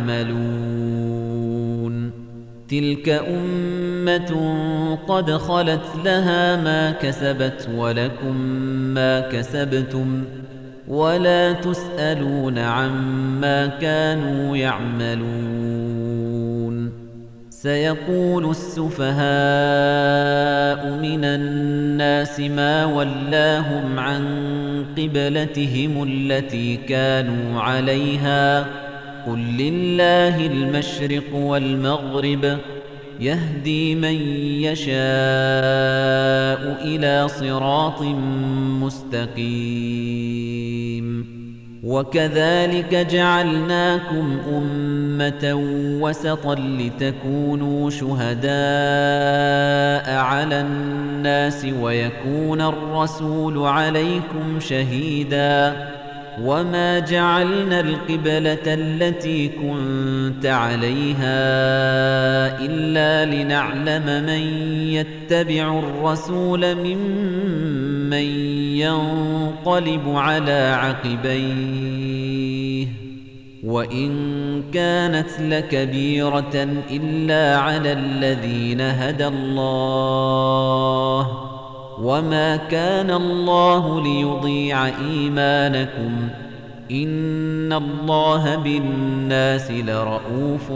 تعملون تلك أمة قد خلت لها ما كسبت ولكم ما كسبتم ولا تسألون عما كانوا يعملون سيقول السفهاء من الناس ما ولاهم عن قبلتهم التي كانوا عليها قل لله المشرق والمغرب يهدي من يشاء إلى صراط مستقيم وكذلك جعلناكم أمة وسطا لتكونوا شهداء على الناس ويكون الرسول عليكم شهيدا وما جعلنا القبلة التي كنت عليها إلا لنعلم من يتبع الرسول ممن ينقلب على عقبيه وإن كانت لكبيرة إلا على الذين هدى الله وما كان الله ليضيع إيمانكم إن الله بالناس لرؤوف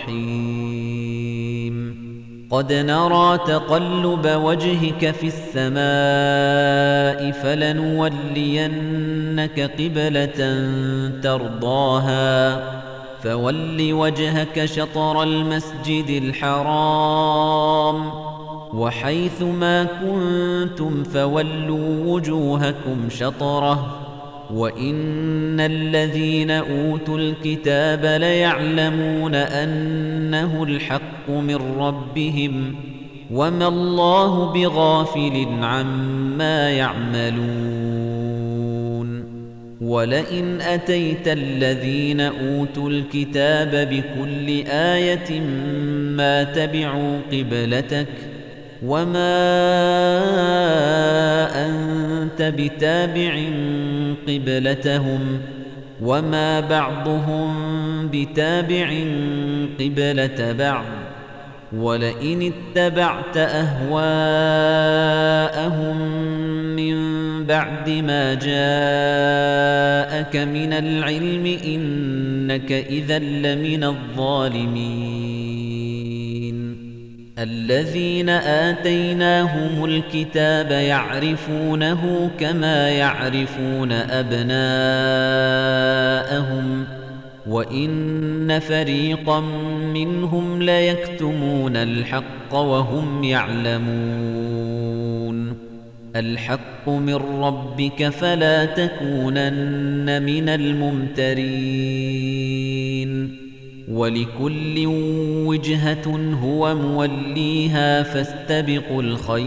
رحيم قد نرى تقلب وجهك في السماء فلنولينك قبلة ترضاها فول وجهك شطر المسجد الحرام وحيث ما كنتم فولوا وجوهكم شطره وإن الذين أوتوا الكتاب ليعلمون أنه الحق من ربهم وما الله بغافل عما يعملون ولئن أتيت الذين أوتوا الكتاب بكل آية ما تبعوا قبلتك وما أنت بتابع قبلتهم وما بعضهم بتابع قبلة بعض ولئن اتبعت أهواءهم من بعد ما جاءك من العلم إنك إذا لمن الظالمين الذين آتيناهم الكتاب يعرفونه كما يعرفون أبناءهم وإن فريقا منهم ليكتمون الحق وهم يعلمون الحق من ربك فلا تكونن من الممترين ولكل وجهة هو موليها فاستبقوا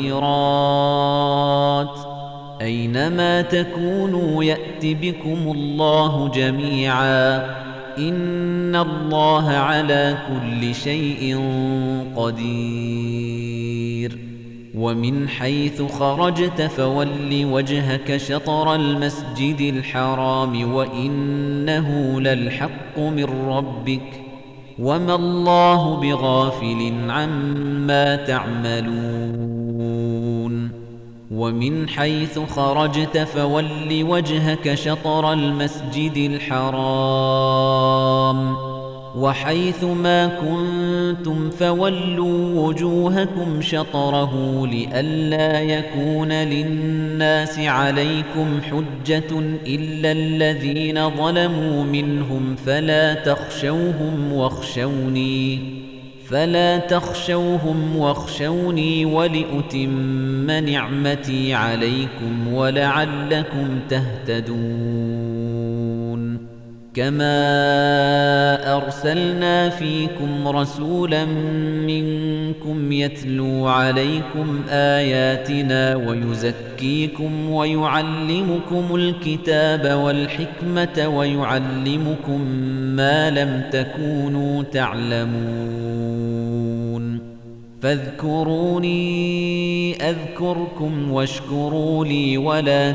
الخيرات أينما تكونوا يأت بكم الله جميعا إن الله على كل شيء قدير ومن حيث خرجت فول وجهك شطر المسجد الحرام وإنه للحق من ربك وما الله بغافل عما تعملون ومن حيث خرجت فول وجهك شطر المسجد الحرام وحيث ما كنتم فولوا وجوهكم شطره لئلا يكون للناس عليكم حجة إلا الذين ظلموا منهم فلا تخشوهم واخشوني ولأتم نعمتي عليكم ولعلكم تهتدون كما أرسلنا فيكم رسولا منكم يتلو عليكم آياتنا ويزكيكم ويعلمكم الكتاب والحكمة ويعلمكم ما لم تكونوا تعلمون فاذكروني أذكركم واشكروا لي ولا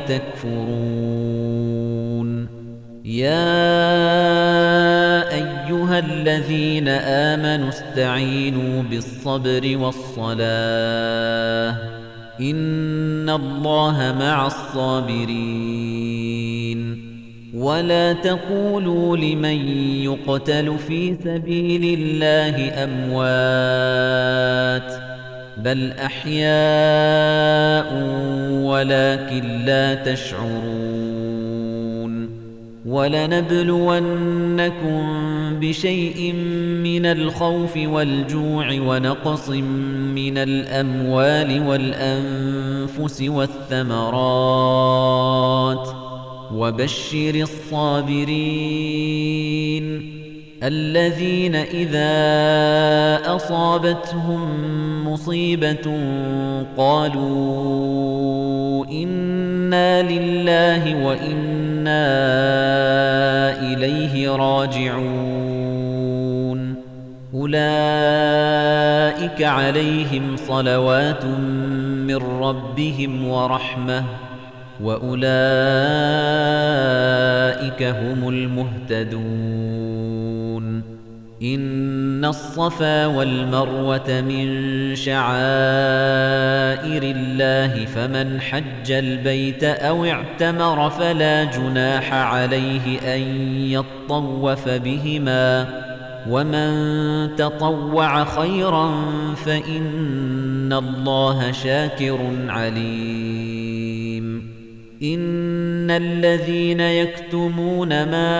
تكفرون يا أيها الذين آمنوا استعينوا بالصبر والصلاة إن الله مع الصابرين ولا تقولوا لمن يقتل في سبيل الله أموات بل أحياء ولكن لا تشعرون ولنبلونكم بشيء من الخوف والجوع ونقص من الأموال والأنفس والثمرات وبشر الصابرين الذين إذا أصابتهم مصيبة قالوا إنا لله وإنا إليه راجعون أولئك عليهم صلوات من ربهم ورحمة وأولئك هم المهتدون إن الصفا والمروة من شعائر الله فمن حج البيت أو اعتمر فلا جناح عليه أن يطوف بهما ومن تطوع خيرا فإن الله شاكر عليم إن الذين يكتمون ما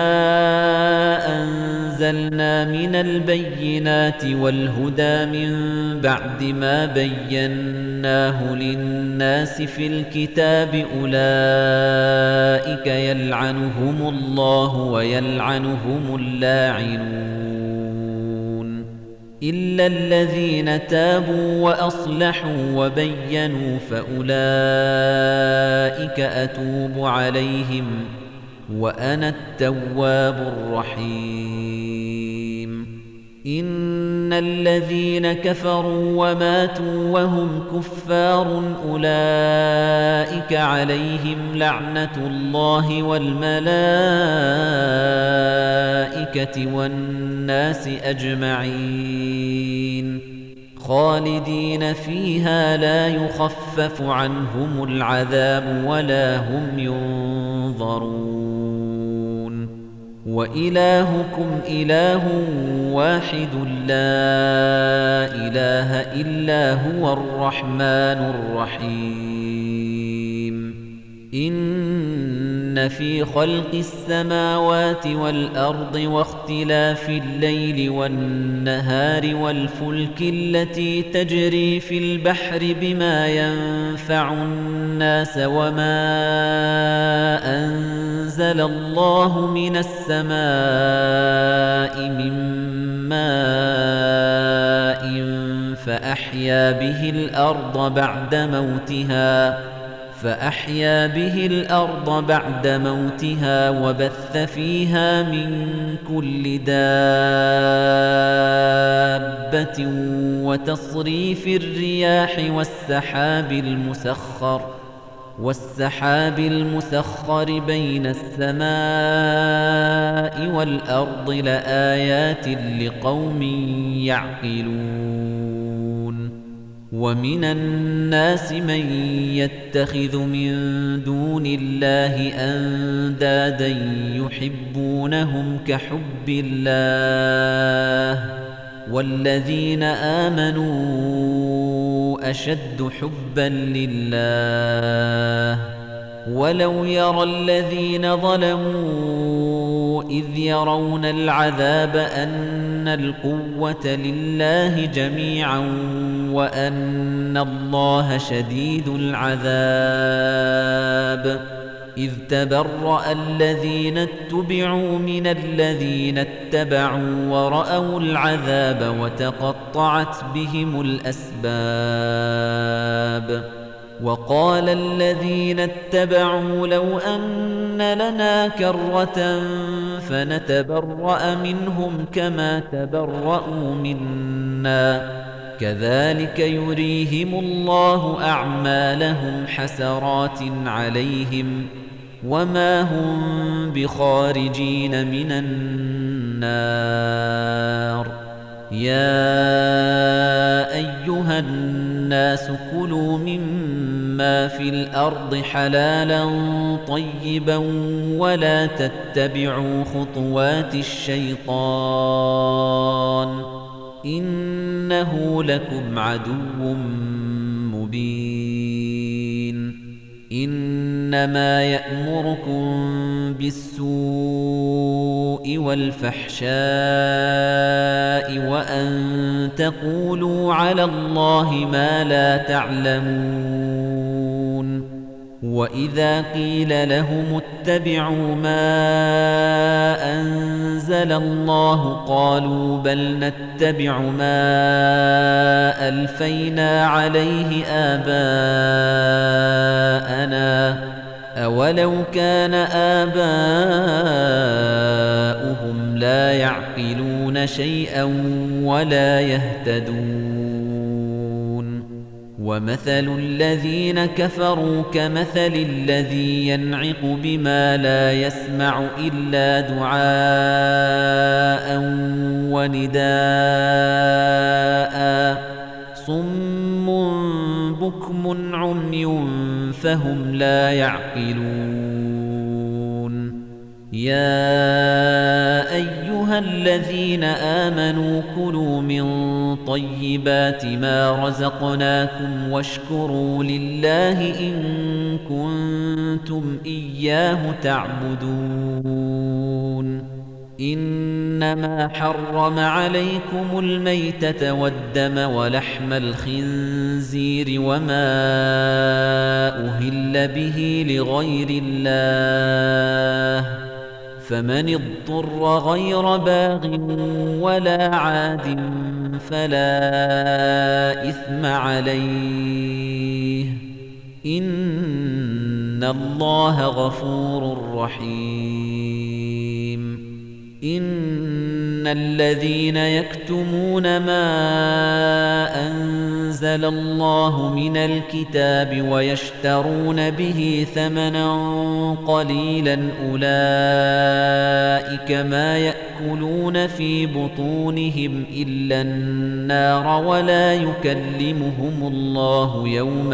أنزلنا من البينات والهدى من بعد ما بيناه للناس في الكتاب أولئك يلعنهم الله ويلعنهم اللاعنون إلا الذين تابوا وأصلحوا وبينوا فأولئك أتوب عليهم وأنا التواب الرحيم إن الذين كفروا وماتوا وهم كفار أولئك عليهم لعنة الله والملائكة والناس أجمعين خالدين فيها لا يخفف عنهم العذاب ولا هم ينظرون وإلهكم إله واحد لا إله إلا هو الرحمن الرحيم إن في خلق السماوات والأرض واختلاف الليل والنهار والفلك التي تجري في البحر بما ينفع الناس وما أنزل الله من السماء من ماء فأحيا به الأرض بعد موتها وبث فيها من كل دابة وتصريف الرياح والسحاب المسخر بين السماء والأرض لآيات لقوم يعقلون ومن الناس من يتخذ من دون الله أندادا يحبونهم كحب الله والذين آمنوا أشد حبا لله ولو يرى الذين ظلموا إذ يرون العذاب أن القوة لله جميعا وأن الله شديد العذاب إذ تبرأ الذين اتبعوا من الذين اتبعوا ورأوا العذاب وتقطعت بهم الأسباب وقال الذين اتبعوا لو أن لنا كرة فنتبرأ منهم كما تبرأوا منا كذلك يريهم الله أعمالهم حسرات عليهم وما هم بخارجين من النار يا أيها الناس كلوا مما في الأرض حلالا طيبا ولا تتبعوا خطوات الشيطان إنه لكم عدو مبين إنما يأمركم بالسوء والفحشاء وأن تقولوا على الله ما لا تعلمون وإذا قيل لهم اتبعوا ما أنزل الله قالوا بل نتبع ما ألفينا عليه آباءنا أولو كان آباؤهم لا يعقلون شيئا ولا يهتدون ومثل الذين كفروا كمثل الذي ينعق بما لا يسمع إلا دعاء ونداء صم بكم عمي فهم لا يعقلون يا أيها الذين آمنوا كلوا من طيبات ما رزقناكم واشكروا لله إن كنتم إياه تعبدون إنما حرم عليكم الميتة والدم ولحم الخنزير وما أهل به لغير الله فمن اضطر غير باغ ولا عاد فلا إثم عليه إن الله غفور رحيم إن الذين يكتمون ما أنزل الله من الكتاب ويشترون به ثمنا قليلا أولئك ما يأكلون في بطونهم إلا النار ولا يكلمهم الله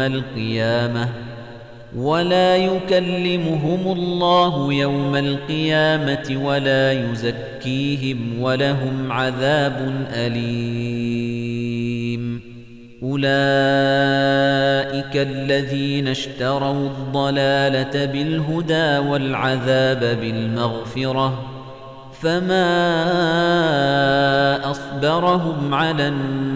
يوم القيامة ولا يزكيهم ولهم عذاب أليم أولئك الذين اشتروا الضلالة بالهدى والعذاب بالمغفرة فما أصبرهم على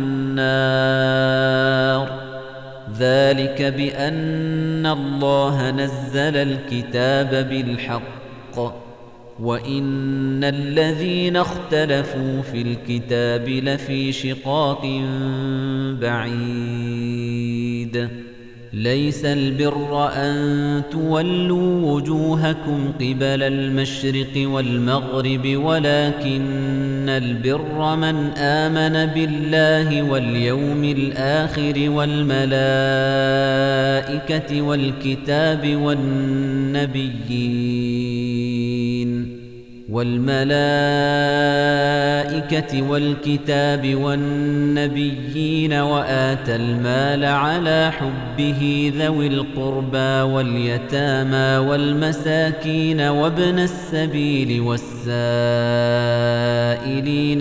النار ذلك بأن الله نزل الكتاب بالحق وإن الذين اختلفوا في الكتاب لفي شقاق بعيد ليس البر أن تولوا وجوهكم قبل المشرق والمغرب ولكن البر من آمن بالله واليوم الآخر والملائكة والكتاب والنبيين الملائكة والكتاب والنبيين وآتى المال على حبه ذوي القربى واليتامى والمساكين وابن السبيل والسائلين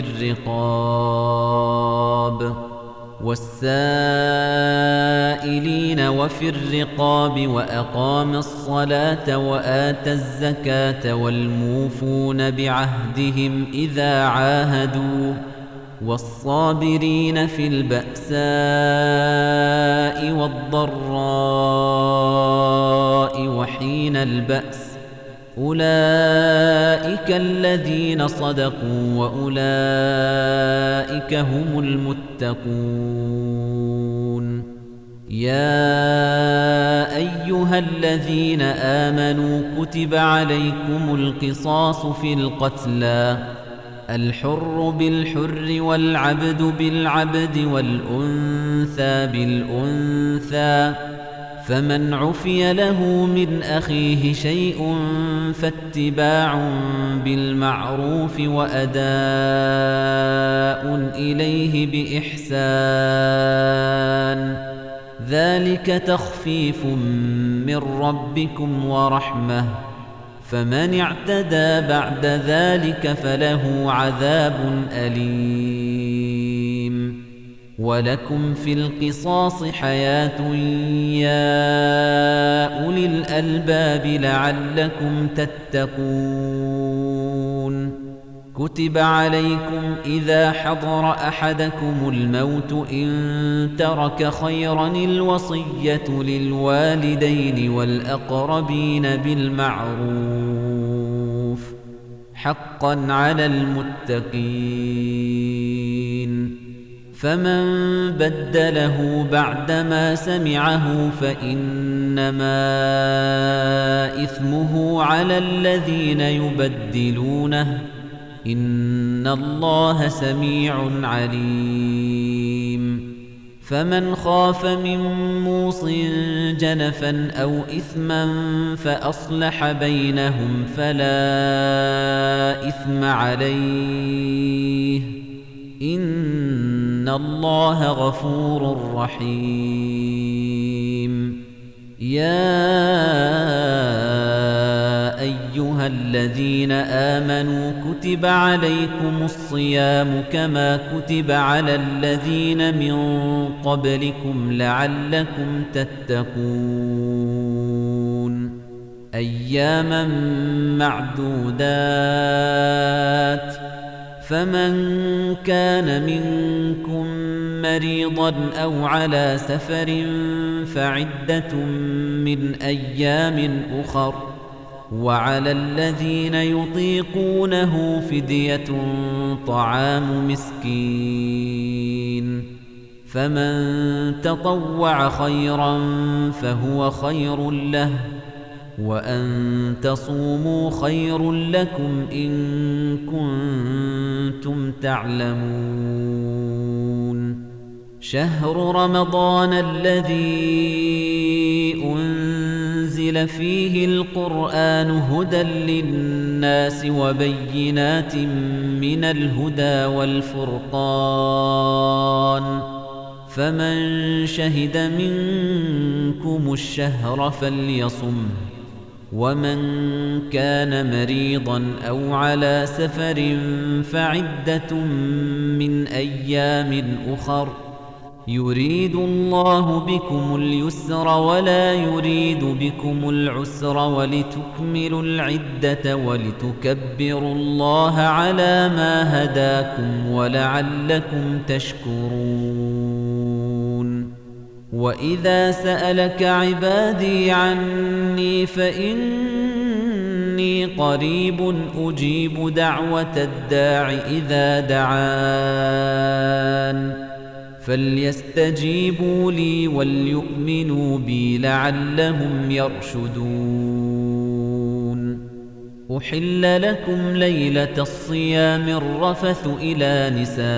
وفي الرقاب وأقام الصلاة وآتى الزكاة والموفون بعهدهم إذا عاهدوا والصابرين في البأساء والضراء وحين البأس أولئك الذين صدقوا وأولئك هم المتقون يا أيها الذين آمنوا كتب عليكم القصاص في القتلى الحر بالحر والعبد بالعبد والأنثى بالأنثى فمن عفي له من أخيه شيء فاتباع بالمعروف وأداء إليه بإحسان ذلك تخفيف من ربكم ورحمة فمن اعتدى بعد ذلك فله عذاب أليم ولكم في القصاص حياة يا أولي الألباب لعلكم تتقون كتب عليكم إذا حضر أحدكم الموت إن ترك خيرا الوصية للوالدين والأقربين بالمعروف حقا على المتقين فمن بدله بعدما سمعه فإنما إثمه على الذين يبدلونه إن الله سميع عليم فمن خاف من موص جنفا أو إثما فأصلح بينهم فلا إثم عليه إن الله غفور رحيم يا أيها الذين آمنوا كتب عليكم الصيام كما كتب على الذين من قبلكم لعلكم تتقون أياما معدودات فمن كان منكم مريضا أو على سفر فعدة من أيام أخر وعلى الذين يطيقونه فدية طعام مسكين فمن تطوع خيرا فهو خير له وأن تصوموا خير لكم إن كنتم تعلمون شهر رمضان الذي أنزل فيه القرآن هدى للناس وبينات من الهدى والفرقان فمن شهد منكم الشهر فليصمه ومن كان مريضا أو على سفر فعدة من أيام أخر يريد الله بكم اليسر ولا يريد بكم العسر ولتكملوا العدة ولتكبروا الله على ما هداكم ولعلكم تشكرون وإذا سألك عبادي عني فإني قريب أجيب دعوة الداع إذا دعان فليستجيبوا لي وليؤمنوا بي لعلهم يرشدون أحل لكم ليلة الصيام الرفث إلى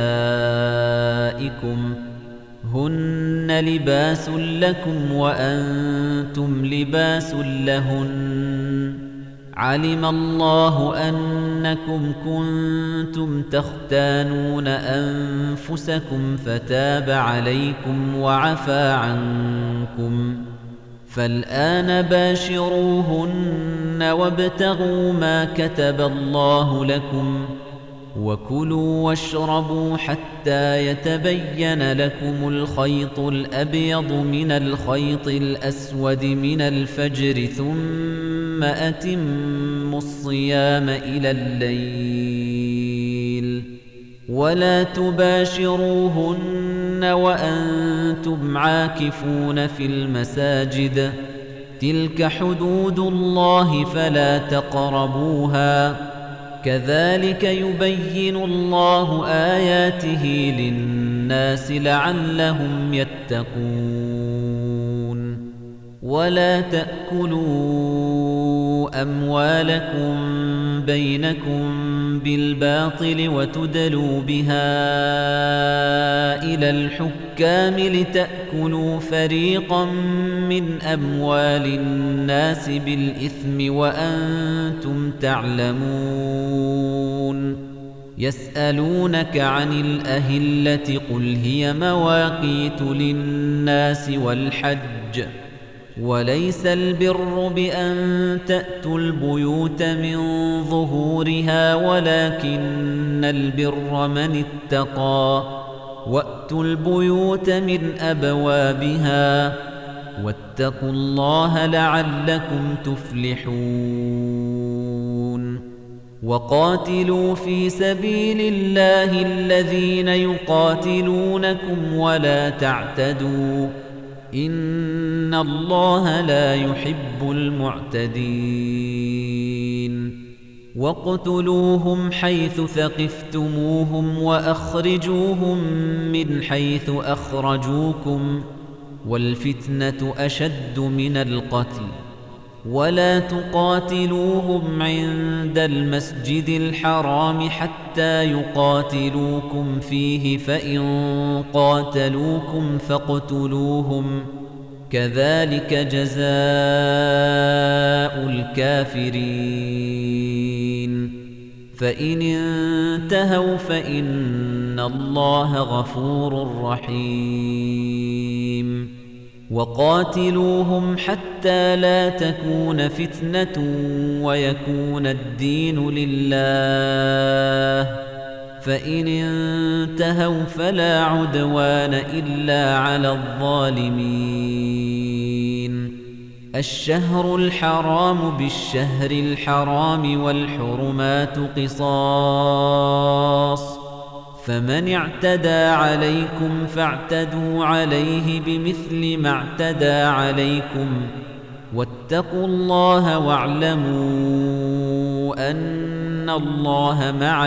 نسائكم هن لباس لكم وأنتم لباس لهن علم الله أنكم كنتم تختانون أنفسكم فتاب عليكم وعفى عنكم فالآن باشروهن وابتغوا ما كتب الله لكم وكلوا واشربوا حتى يتبين لكم الخيط الأبيض من الخيط الأسود من الفجر ثم أتموا الصيام إلى الليل ولا تباشروهن وأنتم عاكفون في المساجد تلك حدود الله فلا تقربوها كذلك يبين الله آياته للناس لعلهم يتقون ولا تأكلوا أموالكم بينكم بالباطل وتدلوا بها إلى الحكام لتأكلوا فريقا من أموال الناس بالإثم وأنتم تعلمون يسألونك عن الأهلة قل هي مواقيت للناس والحج وليس البر بأن تأتوا البيوت من ظهورها ولكن البر من اتقى وأتوا البيوت من أبوابها واتقوا الله لعلكم تفلحون وقاتلوا في سبيل الله الذين يقاتلونكم ولا تعتدوا إن الله لا يحب المعتدين واقتلوهم حيث ثقفتموهم وأخرجوهم من حيث أخرجوكم والفتنة أشد من القتل ولا تقاتلوهم عند المسجد الحرام حتى يقاتلوكم فيه فإن قاتلوكم فاقتلوهم كذلك جزاء الكافرين فإن انتهوا فإن الله غفور رحيم وقاتلوهم حتى لا تكون فتنة ويكون الدين لله فإن انتهوا فلا عدوان إلا على الظالمين الشهر الحرام بالشهر الحرام والحرمات قصاص فمن اعتدى عليكم فاعتدوا عليه بمثل ما اعتدى عليكم واتقوا الله واعلموا أن الله مع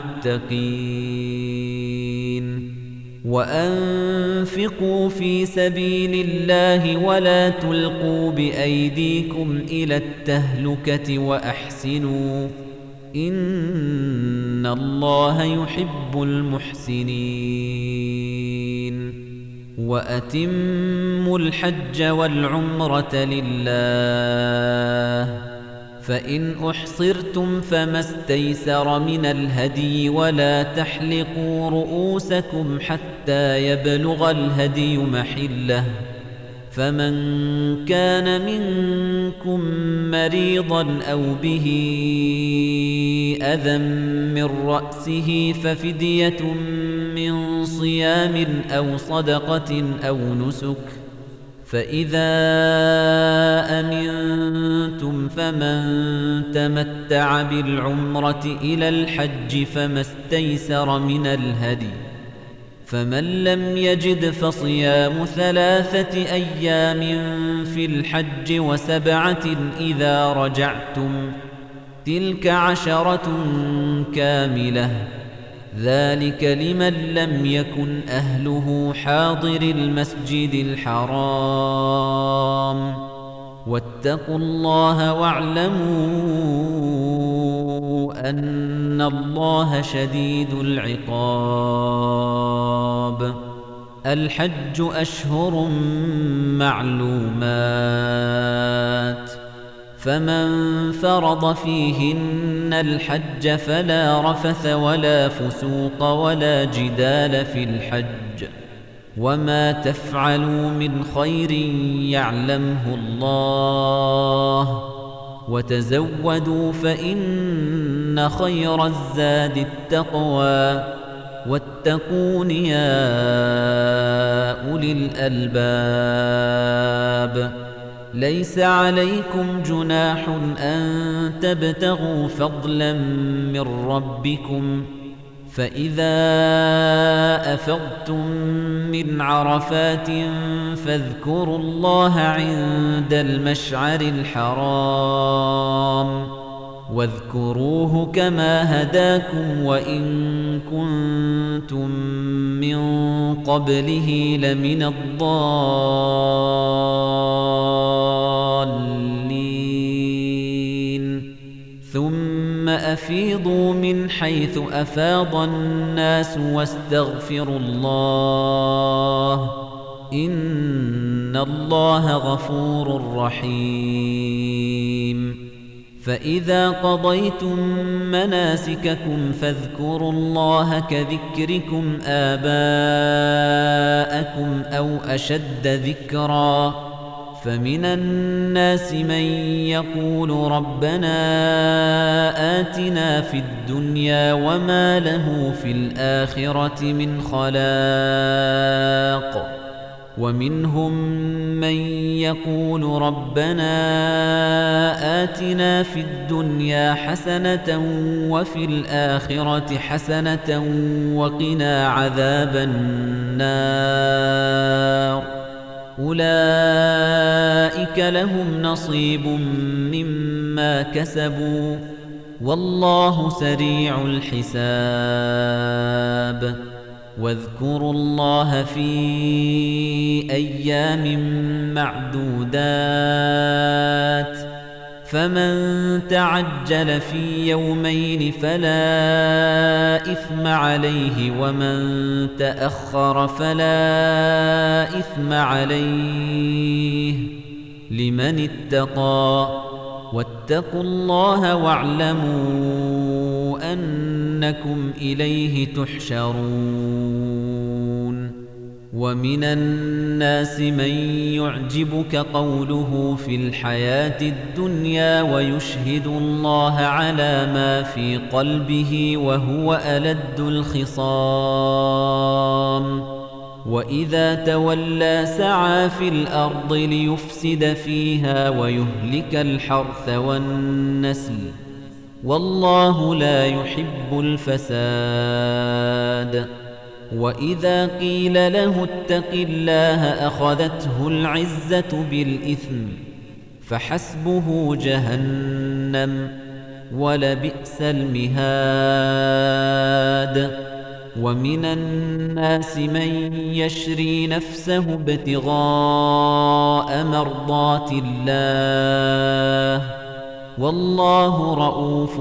المتقين وأنفقوا في سبيل الله ولا تلقوا بأيديكم إلى التهلكة وأحسنوا إن الله يحب المحسنين وأتموا الحج والعمرة لله فإن أحصرتم فما استيسر من الهدي ولا تحلقوا رؤوسكم حتى يبلغ الهدي محله فمن كان منكم مريضا أو به أذى من رأسه ففدية من صيام أو صدقة أو نسك فإذا أمنتم فمن تمتع بالعمرة إلى الحج فما استيسر من الهدي فمن لم يجد فصيام 3 أيام في الحج و7 إذا رجعتم تلك 10 كاملة ذلك لمن لم يكن أهله حاضر المسجد الحرام واتقوا الله واعلموا أن الله شديد العقاب الحج أشهر معلومات فمن فرض فيهن الحج فلا رفث ولا فسوق ولا جدال في الحج وما تفعلوا من خير يعلمه الله وتزودوا فإن خير الزاد التقوى واتقون يا أولي الألباب ليس عليكم جناح أن تبتغوا فضلا من ربكم فإذا أفضتم من عرفات فاذكروا الله عند المشعر الحرام واذكروه كما هداكم وإن كنتم من قبله لمن الضالين ثم أفيضوا من حيث أفاض الناس واستغفروا الله إن الله غفور رحيم فإذا قضيتم مناسككم فاذكروا الله كذكركم آباءكم أو أشد ذكرًا فمن الناس من يقول ربنا آتنا في الدنيا وما له في الآخرة من خلاق ومنهم من يقول ربنا آتنا في الدنيا حسنة وفي الآخرة حسنة وقنا عذاب النار أولئك لهم نصيب مما كسبوا والله سريع الحساب واذكروا الله في أيام معدودات فمن تعجل في يومين فلا إثم عليه ومن تأخر فلا إثم عليه لمن اتقى واتقوا الله واعلموا أنكم إليه تحشرون ومن الناس من يعجبك قوله في الحياة الدنيا ويشهد الله على ما في قلبه وهو ألد الخصام وإذا تولى سعى في الأرض ليفسد فيها ويهلك الحرث والنسل والله لا يحب الفساد وإذا قيل له اتق الله أخذته العزة بالإثم فحسبه جهنم ولبئس المهاد ومن الناس من يشري نفسه ابتغاء مرضات الله والله رؤوف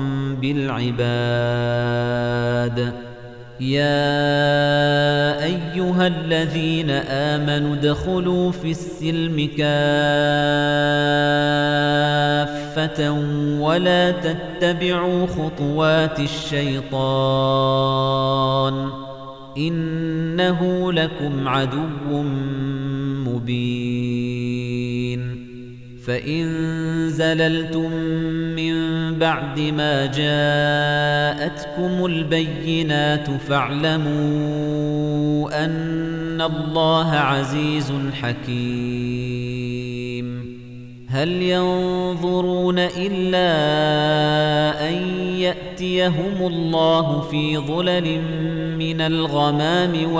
بالعباد يا أيها الذين آمنوا ادخلوا في السلم كافة ولا تتبعوا خطوات الشيطان إنه لكم عدو مبين فإن زللتم من بعد ما جاءتكم البينات فاعلموا أن الله عزيز حكيم هل ينظرون إلا أن يأتيهم الله في ظلل من الغمام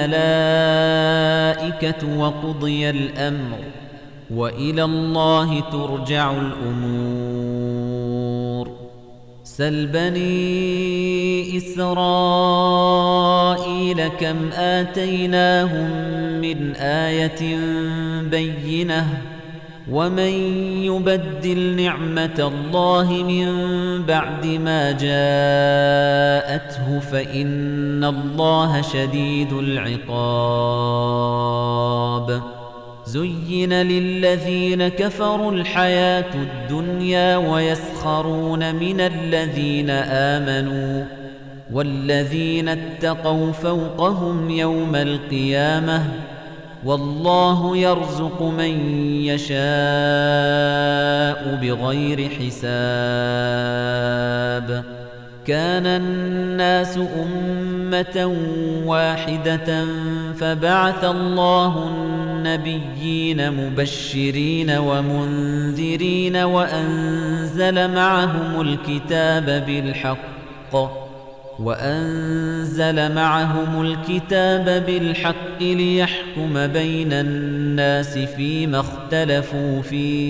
والملائكة وقضي الأمر وإلى الله ترجع الأمور سل بني إسرائيل كم آتيناهم من آية بينة ومن يبدل نعمة الله من بعد ما جاءته فإن الله شديد العقاب زين للذين كفروا الحياة الدنيا ويسخرون من الذين آمنوا والذين اتقوا فوقهم يوم القيامة والله يرزق من يشاء بغير حساب كان الناس أمة واحدة فبعث الله النبيين مبشرين ومنذرين وأنزل معهم الكتاب بالحق ليحكم بين الناس فيما اختلفوا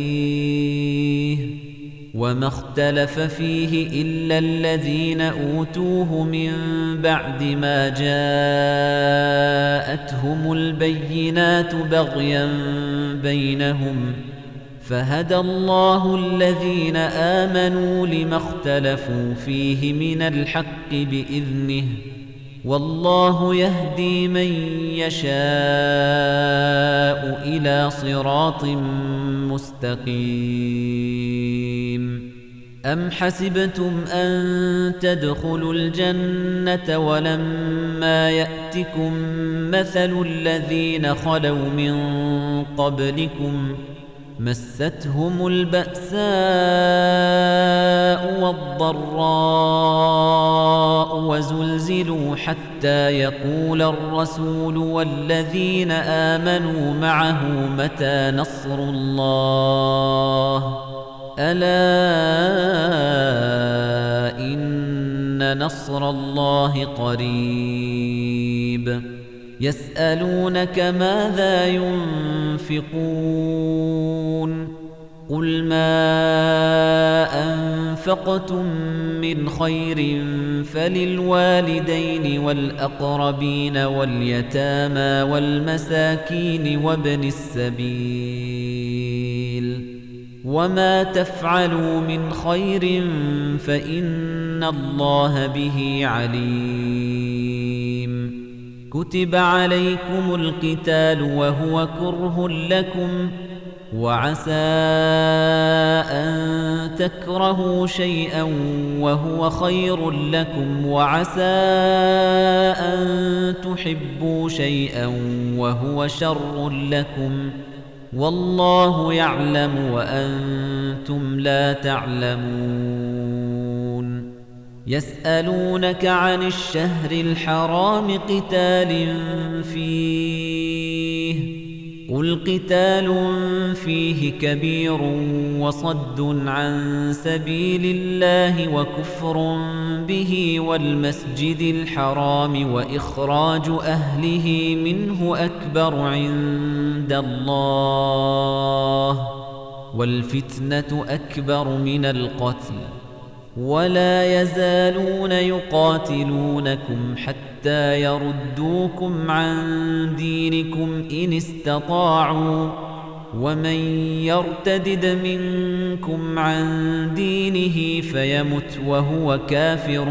فيه وما اختلف فيه إلا الذين أوتوه من بعد ما جاءتهم البينات بغيا بينهم فهدى الله الذين آمنوا لما اختلفوا فيه من الحق بإذنه والله يهدي من يشاء إلى صراط مستقيم أم حسبتم أن تدخلوا الجنة ولما يأتكم مثل الذين خلوا من قبلكم مستهم البأساء والضراء وزلزلوا حتى يقول الرسول والذين آمنوا معه متى نصر الله ألا إن نصر الله قريب يسألونك ماذا ينفقون قل ما أنفقتم من خير فللوالدين والأقربين واليتامى والمساكين وابن السبيل وما تفعلوا من خير فإن الله به عليم كتب عليكم القتال وهو كره لكم وعسى أن تكرهوا شيئا وهو خير لكم وعسى أن تحبوا شيئا وهو شر لكم والله يعلم وأنتم لا تعلمون يسألونك عن الشهر الحرام قتال فيه قل قتال فيه كبير وصد عن سبيل الله وكفر به والمسجد الحرام وإخراج أهله منه أكبر عند الله والفتنة أكبر من القتل ولا يزالون يقاتلونكم حتى يردوكم عن دينكم إن استطاعوا ومن يرتدد منكم عن دينه فيمت وهو كافر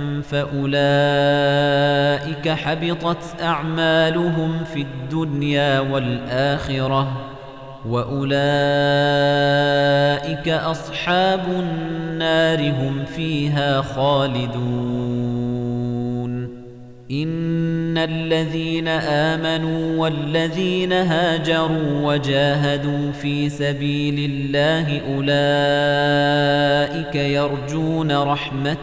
فأولئك حبطت أعمالهم في الدنيا والآخرة وأولئك أصحاب النار هم فيها خالدون إن الذين آمنوا والذين هاجروا وجاهدوا في سبيل الله أولئك يرجون رحمة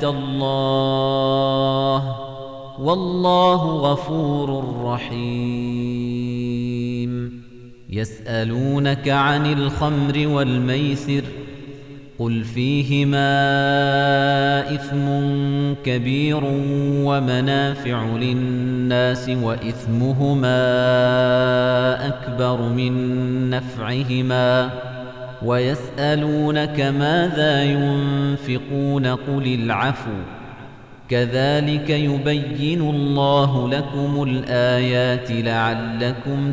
الله والله غفور رحيم يسألونك عن الخمر والميسر قل فيهما إثم كبير ومنافع للناس وإثمهما أكبر من نفعهما ويسألونك ماذا ينفقون قل العفو كذلك يبين الله لكم الآيات لعلكم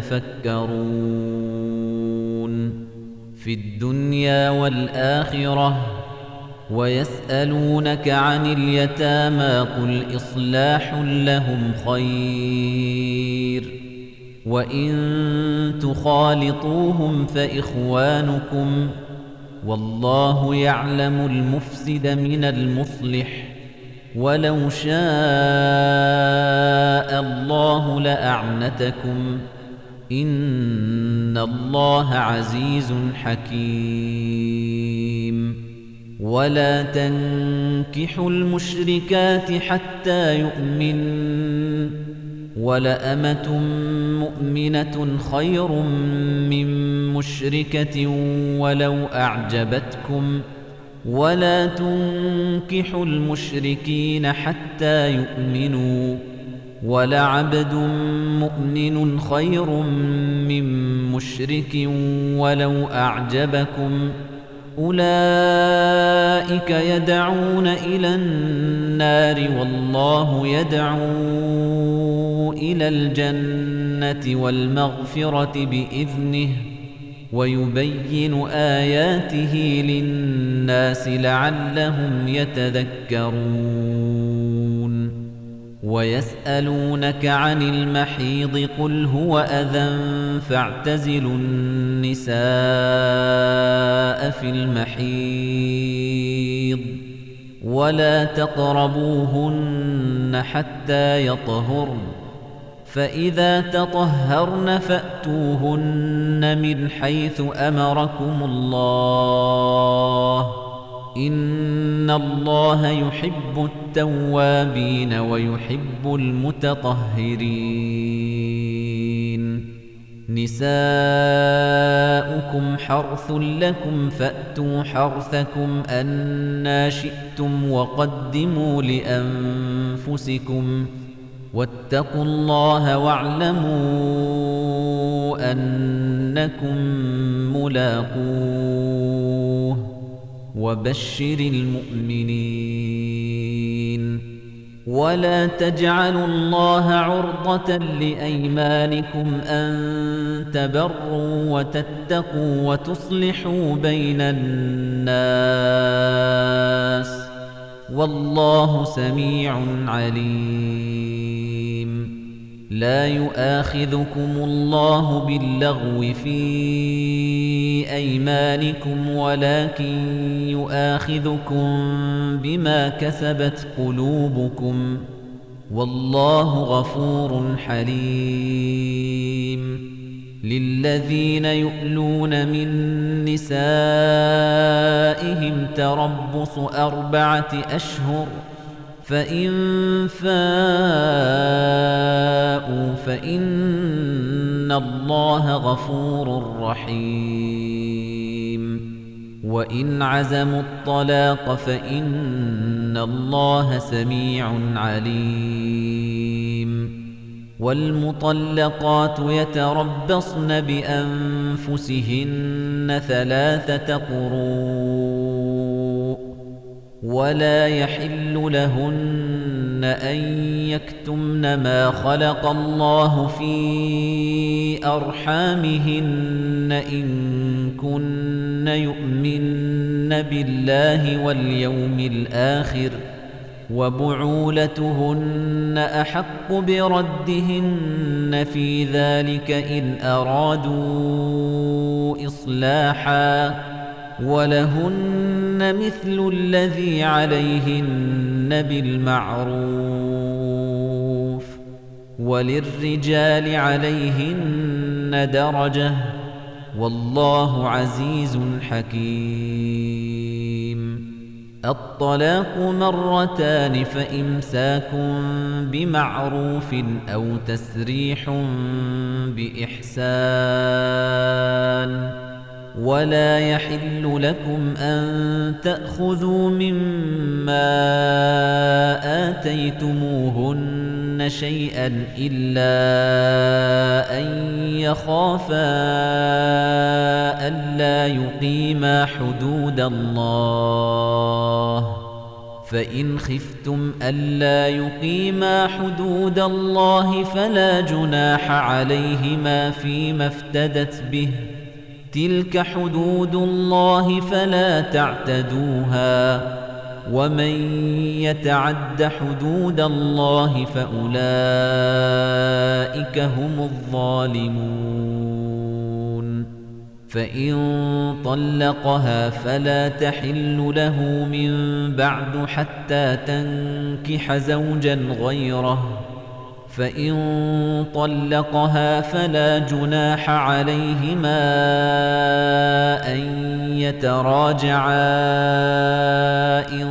تتفكرون في الدنيا والآخرة ويسألونك عن اليتامى قل إصلاح لهم خير وإن تخالطوهم فإخوانكم والله يعلم المفسد من المصلح ولو شاء الله لأعنتكم إن الله عزيز حكيم ولا تنكحوا المشركات حتى يؤمنوا ولأمة مؤمنة خير من مشركة ولو أعجبتكم ولا تنكحوا المشركين حتى يؤمنوا ولعبد مؤمن خير من مشرك ولو أعجبكم أولئك يدعون إلى النار والله يدعو إلى الجنة والمغفرة بإذنه ويبين آياته للناس لعلهم يتذكرون ويسألونك عن المحيض قل هو أذى فاعتزلوا النساء في المحيض ولا تقربوهن حتى يطهرن فإذا تطهرن فأتوهن من حيث أمركم الله إن الله يحب التوابين ويحب المتطهرين نساؤكم حرث لكم فأتوا حرثكم أنى شئتم وقدموا لأنفسكم واتقوا الله واعلموا أنكم ملاقوه وبشر المؤمنين ولا تجعلوا الله عرضة لأيمانكم أن تبروا وتتقوا وتصلحوا بين الناس والله سميع عليم لا يؤاخذكم الله باللغو في أيمانكم ولكن يؤاخذكم بما كسبت قلوبكم والله غفور حليم للذين يؤلون من نسائهم تربص 4 أشهر فإن فاءوا فإن الله غفور رحيم وإن عزموا الطلاق فإن الله سميع عليم والمطلقات يتربصن بأنفسهن 3 قروء ولا يحل لهن أن يكتمن ما خلق الله في أرحامهن إن كن يؤمن بالله واليوم الآخر وبعولتهن أحق بردهن في ذلك إن أرادوا إصلاحا ولهن مثل الذي عليهن بالمعروف وللرجال عليهن درجة والله عزيز حكيم الطلاق 2 فإمساك بمعروف أو تسريح بإحسان ولا يحل لكم أن تأخذوا مما آتيتموهن شيئا إلا أن يخافا ألا يقيما حدود الله فإن خفتم ألا يقيما حدود الله فلا جناح عليهما فيما افتدت به تلك حدود الله فلا تعتدوها ومن يتعد حدود الله فأولئك هم الظالمون فإن طلقها فلا تحل له من بعد حتى تنكح زوجا غيره فإن طلقها فلا جناح عليهما أن يتراجعا إن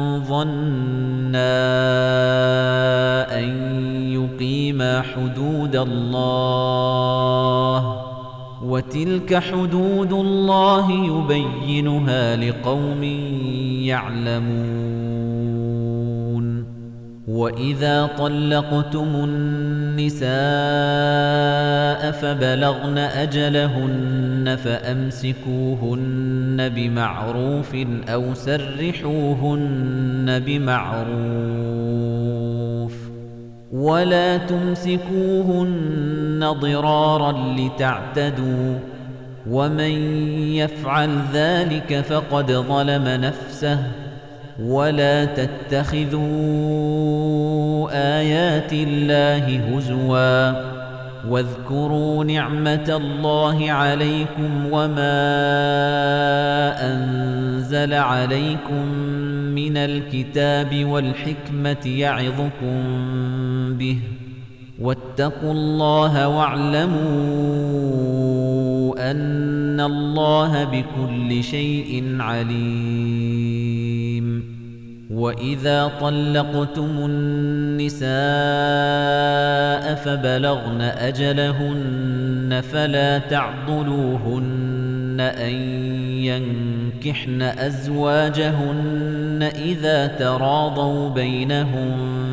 ظنا أن يقيما حدود الله وتلك حدود الله يبينها لقوم يعلمون وإذا طلقتم النساء فبلغن أجلهن فأمسكوهن بمعروف أو سرحوهن بمعروف ولا تمسكوهن ضرارا لتعتدوا ومن يفعل ذلك فقد ظلم نفسه ولا تتخذوا آيات الله هزوا واذكروا نعمة الله عليكم وما أنزل عليكم من الكتاب والحكمة يعظكم به واتقوا الله واعلموا أن الله بكل شيء عليم وإذا طلقتم النساء فبلغن أجلهن فلا تعضلوهن أن ينكحن أزواجهن إذا تراضوا بينهم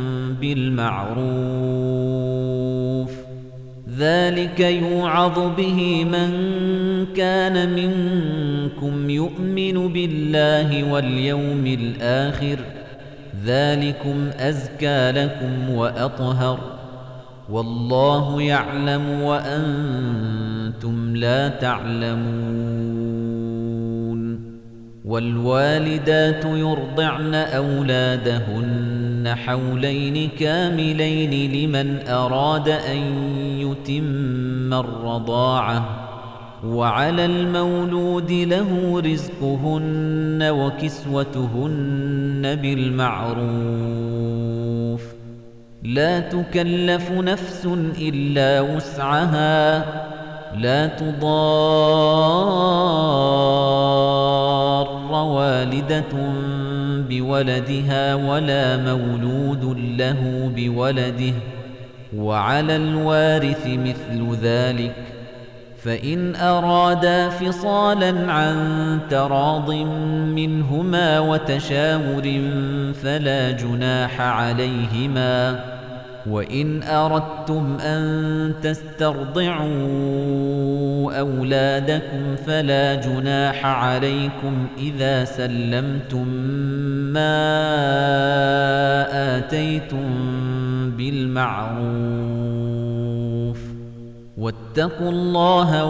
بالمعروف ذلك يوعظ به من كان منكم يؤمن بالله واليوم الآخر ذلكم أزكى لكم وأطهر والله يعلم وأنتم لا تعلمون والوالدات يرضعن أولادهن حولين كاملين لمن أراد أن يتم الرضاعة وعلى المولود له رزقهن وكسوتهن بالمعروف لا تكلف نفس إلا وسعها لا تضار والدة بولدها ولا مولود له بولده وعلى الوارث مثل ذلك فإن أرادا فصالا عن تراض منهما وتشاور فلا جناح عليهما وإن أردتم أن تسترضعوا أولادكم فلا جناح عليكم إذا سلمتم ما آتيتم بالمعروف واتقوا الله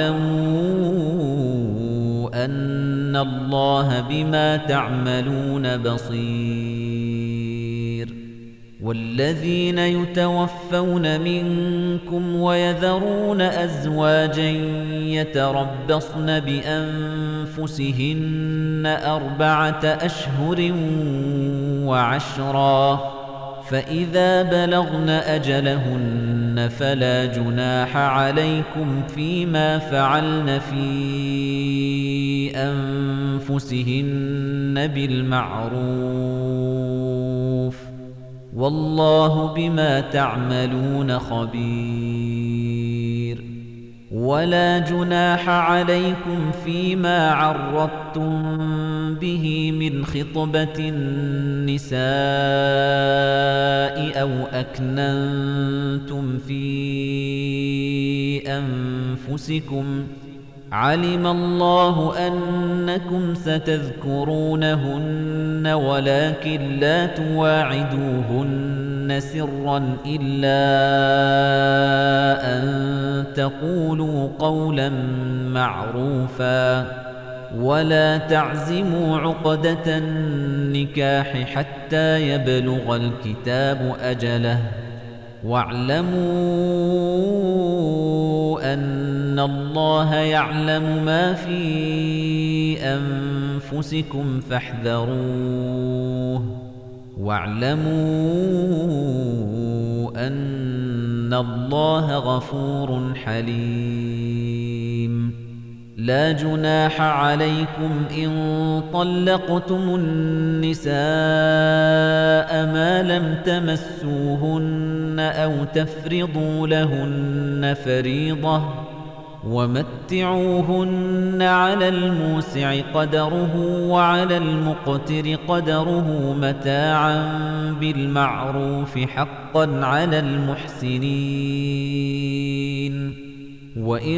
واعلموا أن الله بما تعملون بصير والذين يتوفون منكم ويذرون أزواجا يتربصن بأنفسهن 4 أشهر وعشرا فإذا بلغن أجلهن فلا جناح عليكم فيما فعلن في أنفسهن بالمعروف والله بما تعملون خبير ولا جناح عليكم فيما عرضتم به من خطبة النساء أو أكننتم في أنفسكم علم الله أنكم ستذكرونهن ولكن لا تواعدوهن سرا إلا أن تقولوا قولا معروفا ولا تعزموا عقدة النكاح حتى يبلغ الكتاب أجله واعلموا أن الله يعلم ما في أنفسكم فاحذروه واعلموا أن الله غفور حليم لا جناح عليكم إن طلقتم النساء ما لم تمسوهن أو تفرضوا لهن فريضة ومتعوهن على الموسع قدره وعلى المقتر قدره متاعا بالمعروف حقا على المحسنين وإن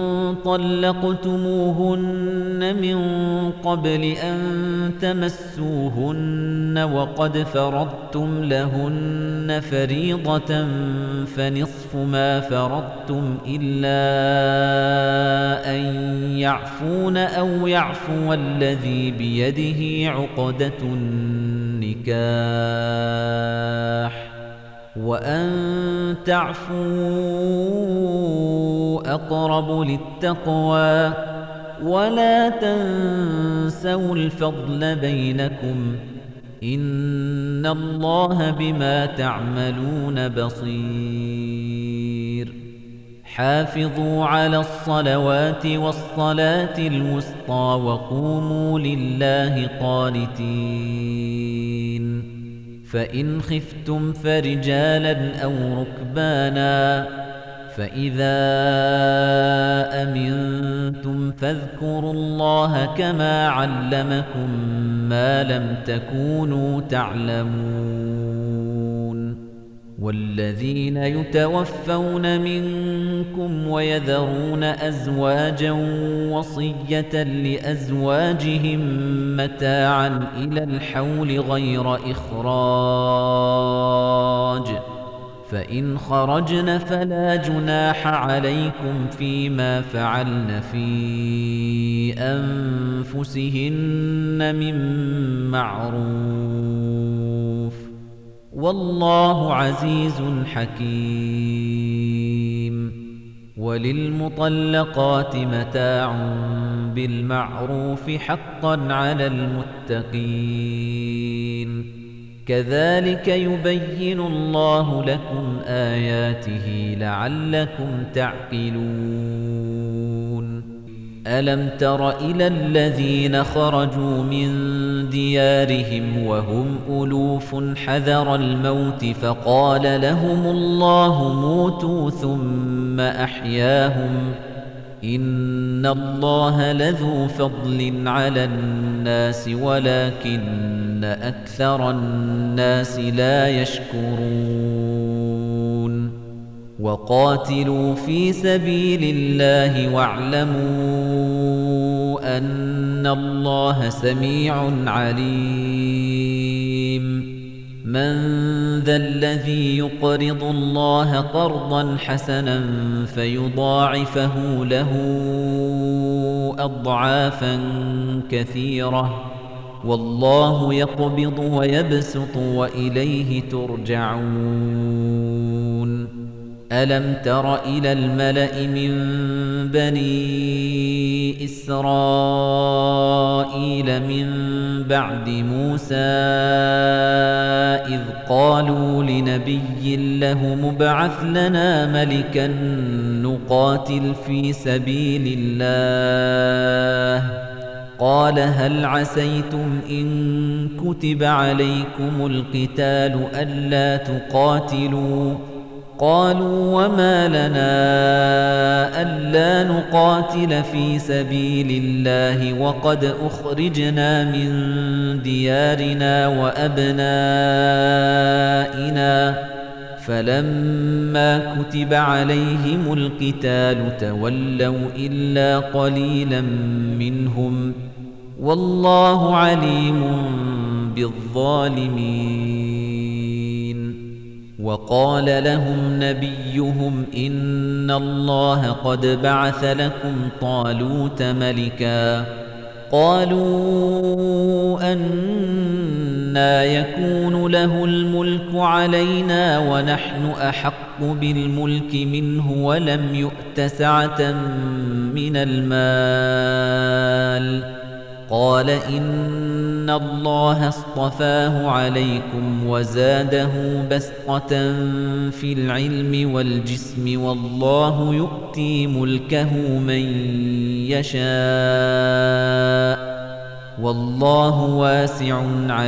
طلقتموهن من قبل أن تمسوهن وقد فرضتم لهن فريضة فنصف ما فرضتم إلا أن يعفون أو يعفو الذي بيده عقدة النكاح وأن تعفوا أقرب للتقوى ولا تنسوا الفضل بينكم إن الله بما تعملون بصير حافظوا على الصلوات والصلاة الوسطى وقوموا لله قانتين فإن خفتم فرجالا أو ركبانا فإذا أمنتم فاذكروا الله كما علمكم ما لم تكونوا تعلمون والذين يتوفون منكم ويذرون أزواجا وصية لأزواجهم متاعا إلى الحول غير إخراج فإن خرجن فلا جناح عليكم فيما فعلن في أنفسهن من معروف والله عزيز حكيم وللمطلقات متاع بالمعروف حقا على المتقين كذلك يبين الله لكم آياته لعلكم تعقلون ألم تر إلى الذين خرجوا من ديارهم وهم ألوف حذر الموت فقال لهم الله موتوا ثم أحياهم إن الله لذو فضل على الناس ولكن أكثر الناس لا يشكرون وقاتلوا في سبيل الله واعلموا أن الله سميع عليم من ذا الذي يقرض الله قرضا حسنا فيضاعفه له أضعافا كثيرة والله يقبض ويبسط وإليه ترجعون ألم تر إلى الملأ من بني إسرائيل من بعد موسى إذ قالوا لنبي له مبعث لنا ملكا نقاتل في سبيل الله قال هل عسيتم إن كتب عليكم القتال ألا تقاتلوا قالوا وما لنا ألا نقاتل في سبيل الله وقد أخرجنا من ديارنا وأبنائنا فلما كتب عليهم القتال تولوا إلا قليلا منهم والله عليم بالظالمين وقال لهم نبيهم إن الله قد بعث لكم طالوت ملكا قالوا أنى يكون له الملك علينا ونحن أحق بالملك منه ولم يؤت سعة من المال قال إن الله اصطفاه عليكم وزاده بسطة في العلم والجسم والله يؤتي ملكه من يشاء والله واسع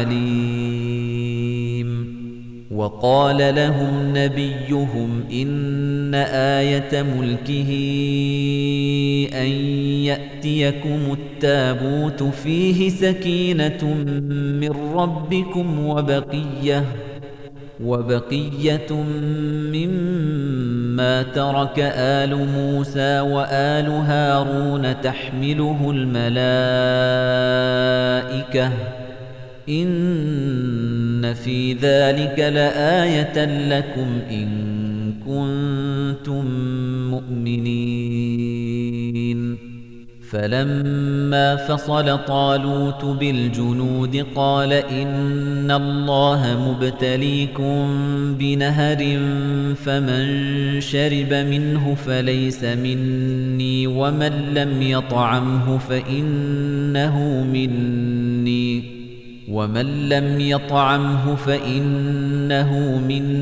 عليم وقال لهم نبيهم إن آية ملكه أن يأتيكم التابوت فيه سكينة من ربكم وبقية مما ترك آل موسى وآل هارون تحمله الملائكة إن في ذلك لآية لكم إن كنتم مؤمنين فلما فصل طالوت بالجنود قال إن الله مبتليكم بنهر فمن شرب منه فليس مني ومن لم يطعمه فإنه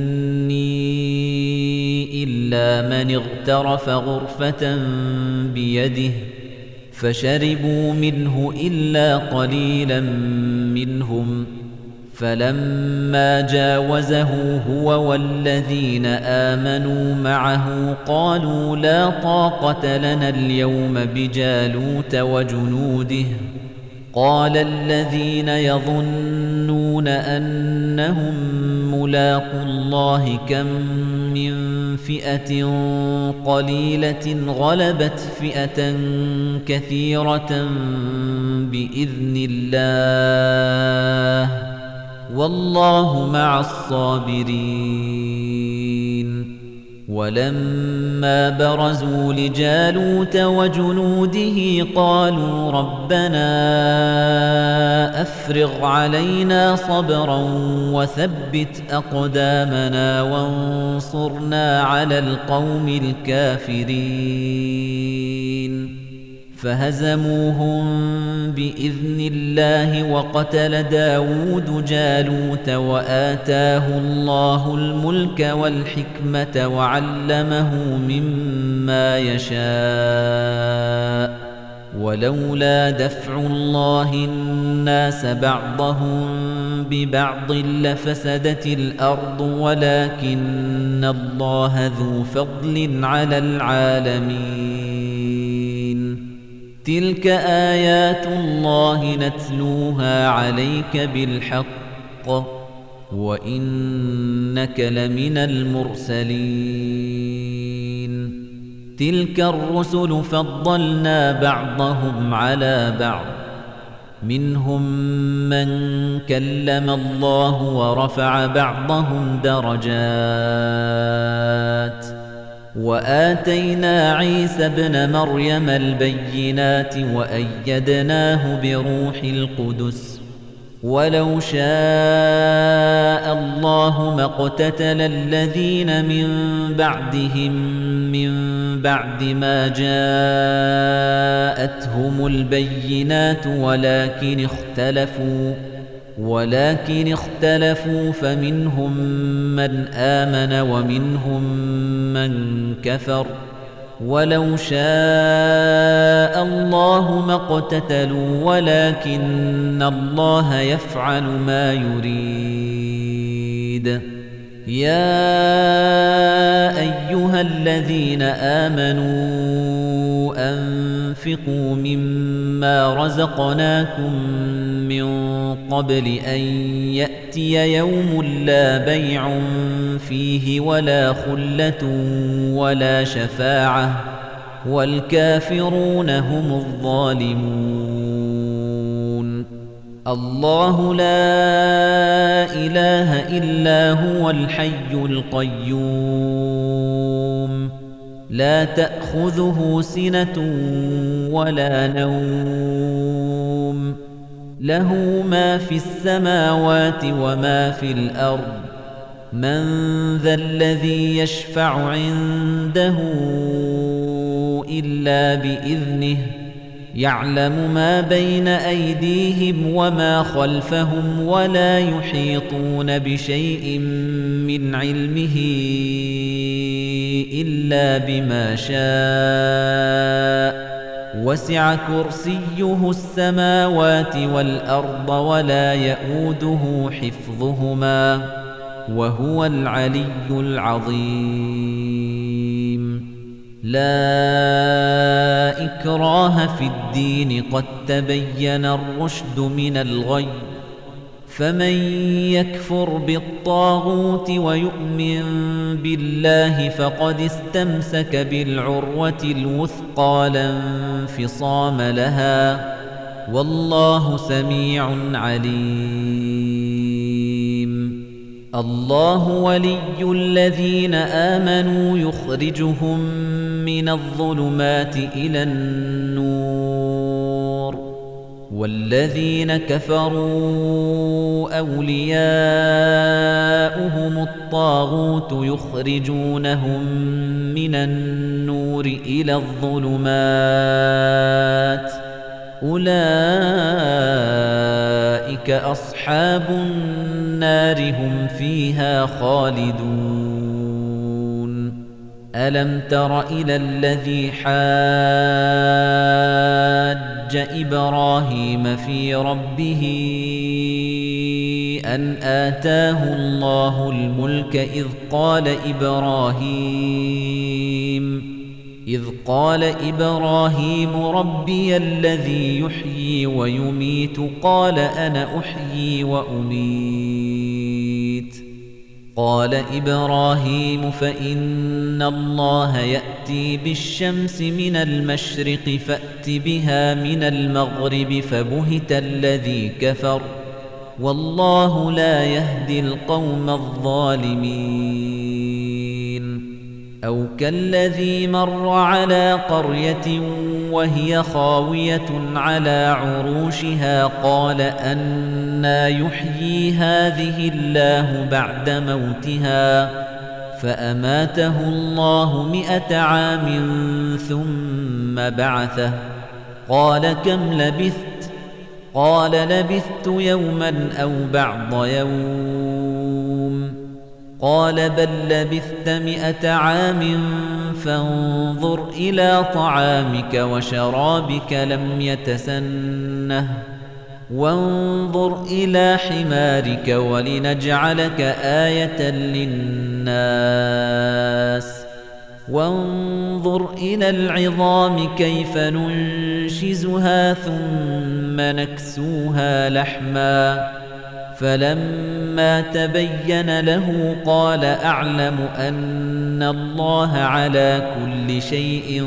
مني إلا من اغترف غرفة بيده فشربوا منه إلا قليلا منهم فلما جاوزه هو والذين آمنوا معه قالوا لا طاقة لنا اليوم بجالوت وجنوده قال الذين يظنون أنهم ملاقو الله كم من فئة قليلة غلبت فئة كثيرة بإذن الله والله مع الصابرين ولما برزوا لجالوت وجنوده قالوا ربنا أفرغ علينا صبرا وثبت أقدامنا وانصرنا على القوم الكافرين فهزموهم بإذن الله وقتل داود جالوت وآتاه الله الملك والحكمة وعلمه مما يشاء ولولا دفع الله الناس بعضهم ببعض لفسدت الأرض ولكن الله ذو فضل على العالمين تلك آيات الله نتلوها عليك بالحق وإنك لمن المرسلين تلك الرسل فضلنا بعضهم على بعض منهم من كلم الله ورفع بعضهم درجات وآتينا عيسى ابن مريم البينات وأيدناه بروح القدس ولو شاء الله ما اقتتل الذين من بعدهم من بعد ما جاءتهم البينات ولكن اختلفوا فمنهم من آمن ومنهم من كفر ولو شاء الله ما اقتتلوا ولكن الله يفعل ما يريد يا أيها الذين آمنوا أنفقوا مما رزقناكم من قبل أن يأتي يوم لا بيع فيه ولا خلة ولا شفاعة والكافرون هم الظالمون الله لا إله إلا هو الحي القيوم لا تأخذه سنة ولا نوم له ما في السماوات وما في الأرض من ذا الذي يشفع عنده إلا بإذنه يعلم ما بين أيديهم وما خلفهم ولا يحيطون بشيء من علمه إلا بما شاء وسع كرسيه السماوات والأرض ولا يؤوده حفظهما وهو العلي العظيم لا إكراه في الدين قد تبين الرشد من الغي فمن يكفر بالطاغوت ويؤمن بالله فقد استمسك بالعروة الوثقى لا انفصام لها والله سميع عليم الله ولي الذين آمنوا يخرجهم من الظلمات إلى النور والذين كفروا أولياؤهم الطاغوت يخرجونهم من النور إلى الظلمات أولئك أصحاب النار هم فيها خالدون ألم تر إلى الذي حاج إبراهيم في ربه أن آتاه الله الملك إذ قال إبراهيم ربي الذي يحيي ويميت قال أنا أحيي وأميت قال إبراهيم فإن الله يأتي بالشمس من المشرق فأت بها من المغرب فبهت الذي كفر والله لا يهدي القوم الظالمين أو كالذي مر على قرية وهي خاوية على عروشها قال أنى يحيي هذه الله بعد موتها فأماته الله 100 عام ثم بعثه قال كم لبثت قال لبثت يوما أو بعض يوم قال بل لبثت 100 عام فانظر إلى طعامك وشرابك لم يتسنه وانظر إلى حمارك ولنجعلك آية للناس وانظر إلى العظام كيف ننشزها ثم نكسوها لحما فلما تبين له قال أعلم أن الله على كل شيء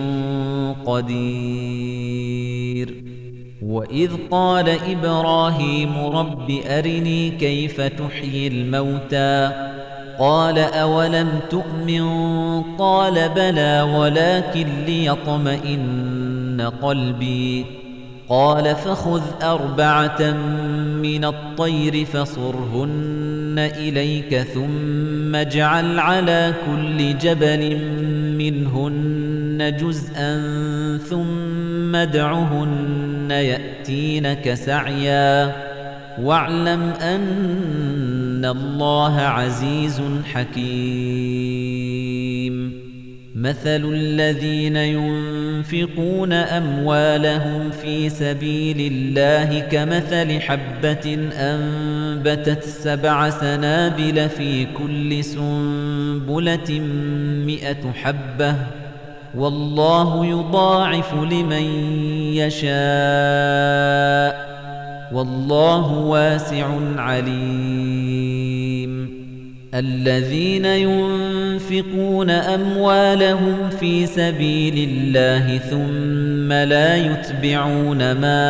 قدير وإذ قال إبراهيم رب أرني كيف تحيي الموتى قال أولم تؤمن قال بلى ولكن ليطمئن قلبي قال فخذ 4 من الطير فصرهن إليك ثم اجعل على كل جبل منهن جزءا ثم ادعهن يأتينك سعيا واعلم أن الله عزيز حكيم مثل الذين ينفقون أموالهم في سبيل الله كمثل حبة أنبتت 7 سنابل في كل سنبلة 100 حبة والله يضاعف لمن يشاء والله واسع عليم الذين ينفقون أموالهم في سبيل الله ثم لا يتبعون ما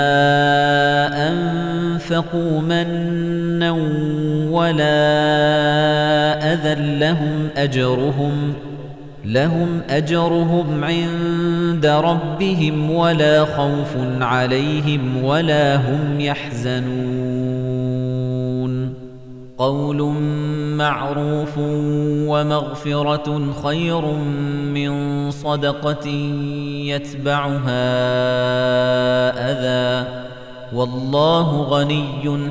أنفقوا منا ولا أذى لهم لهم أجرهم عند ربهم ولا خوف عليهم ولا هم يحزنون قول معروف ومغفرة خير من صدقة يتبعها أذى والله غني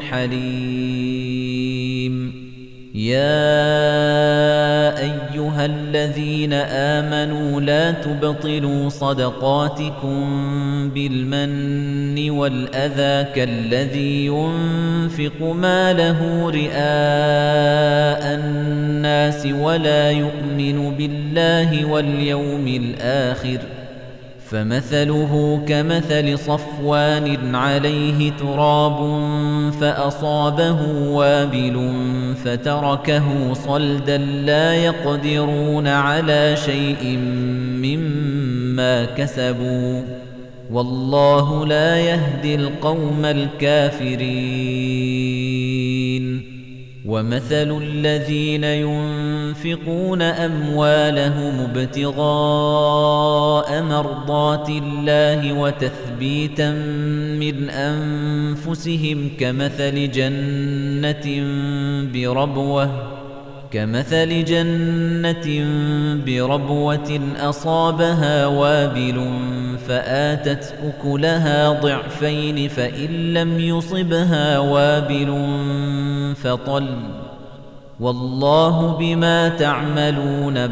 حليم يا أيها الذين آمنوا لا تبطلوا صدقاتكم بالمن والأذى كالذي ينفق ماله رئاء الناس ولا يؤمن بالله واليوم الآخر فمثله كمثل صفوان عليه تراب فأصابه وابل فتركه صلدا لا يقدرون على شيء مما كسبوا والله لا يهدي القوم الكافرين ومثل الذين ينفقون أموالهم ابتغاء مرضات الله وتثبيتا من أنفسهم كمثل جنة بربوة أصابها وابل فآتت أكلها ضعفين فإن لم يصبها وابل فطل والله بما تعملون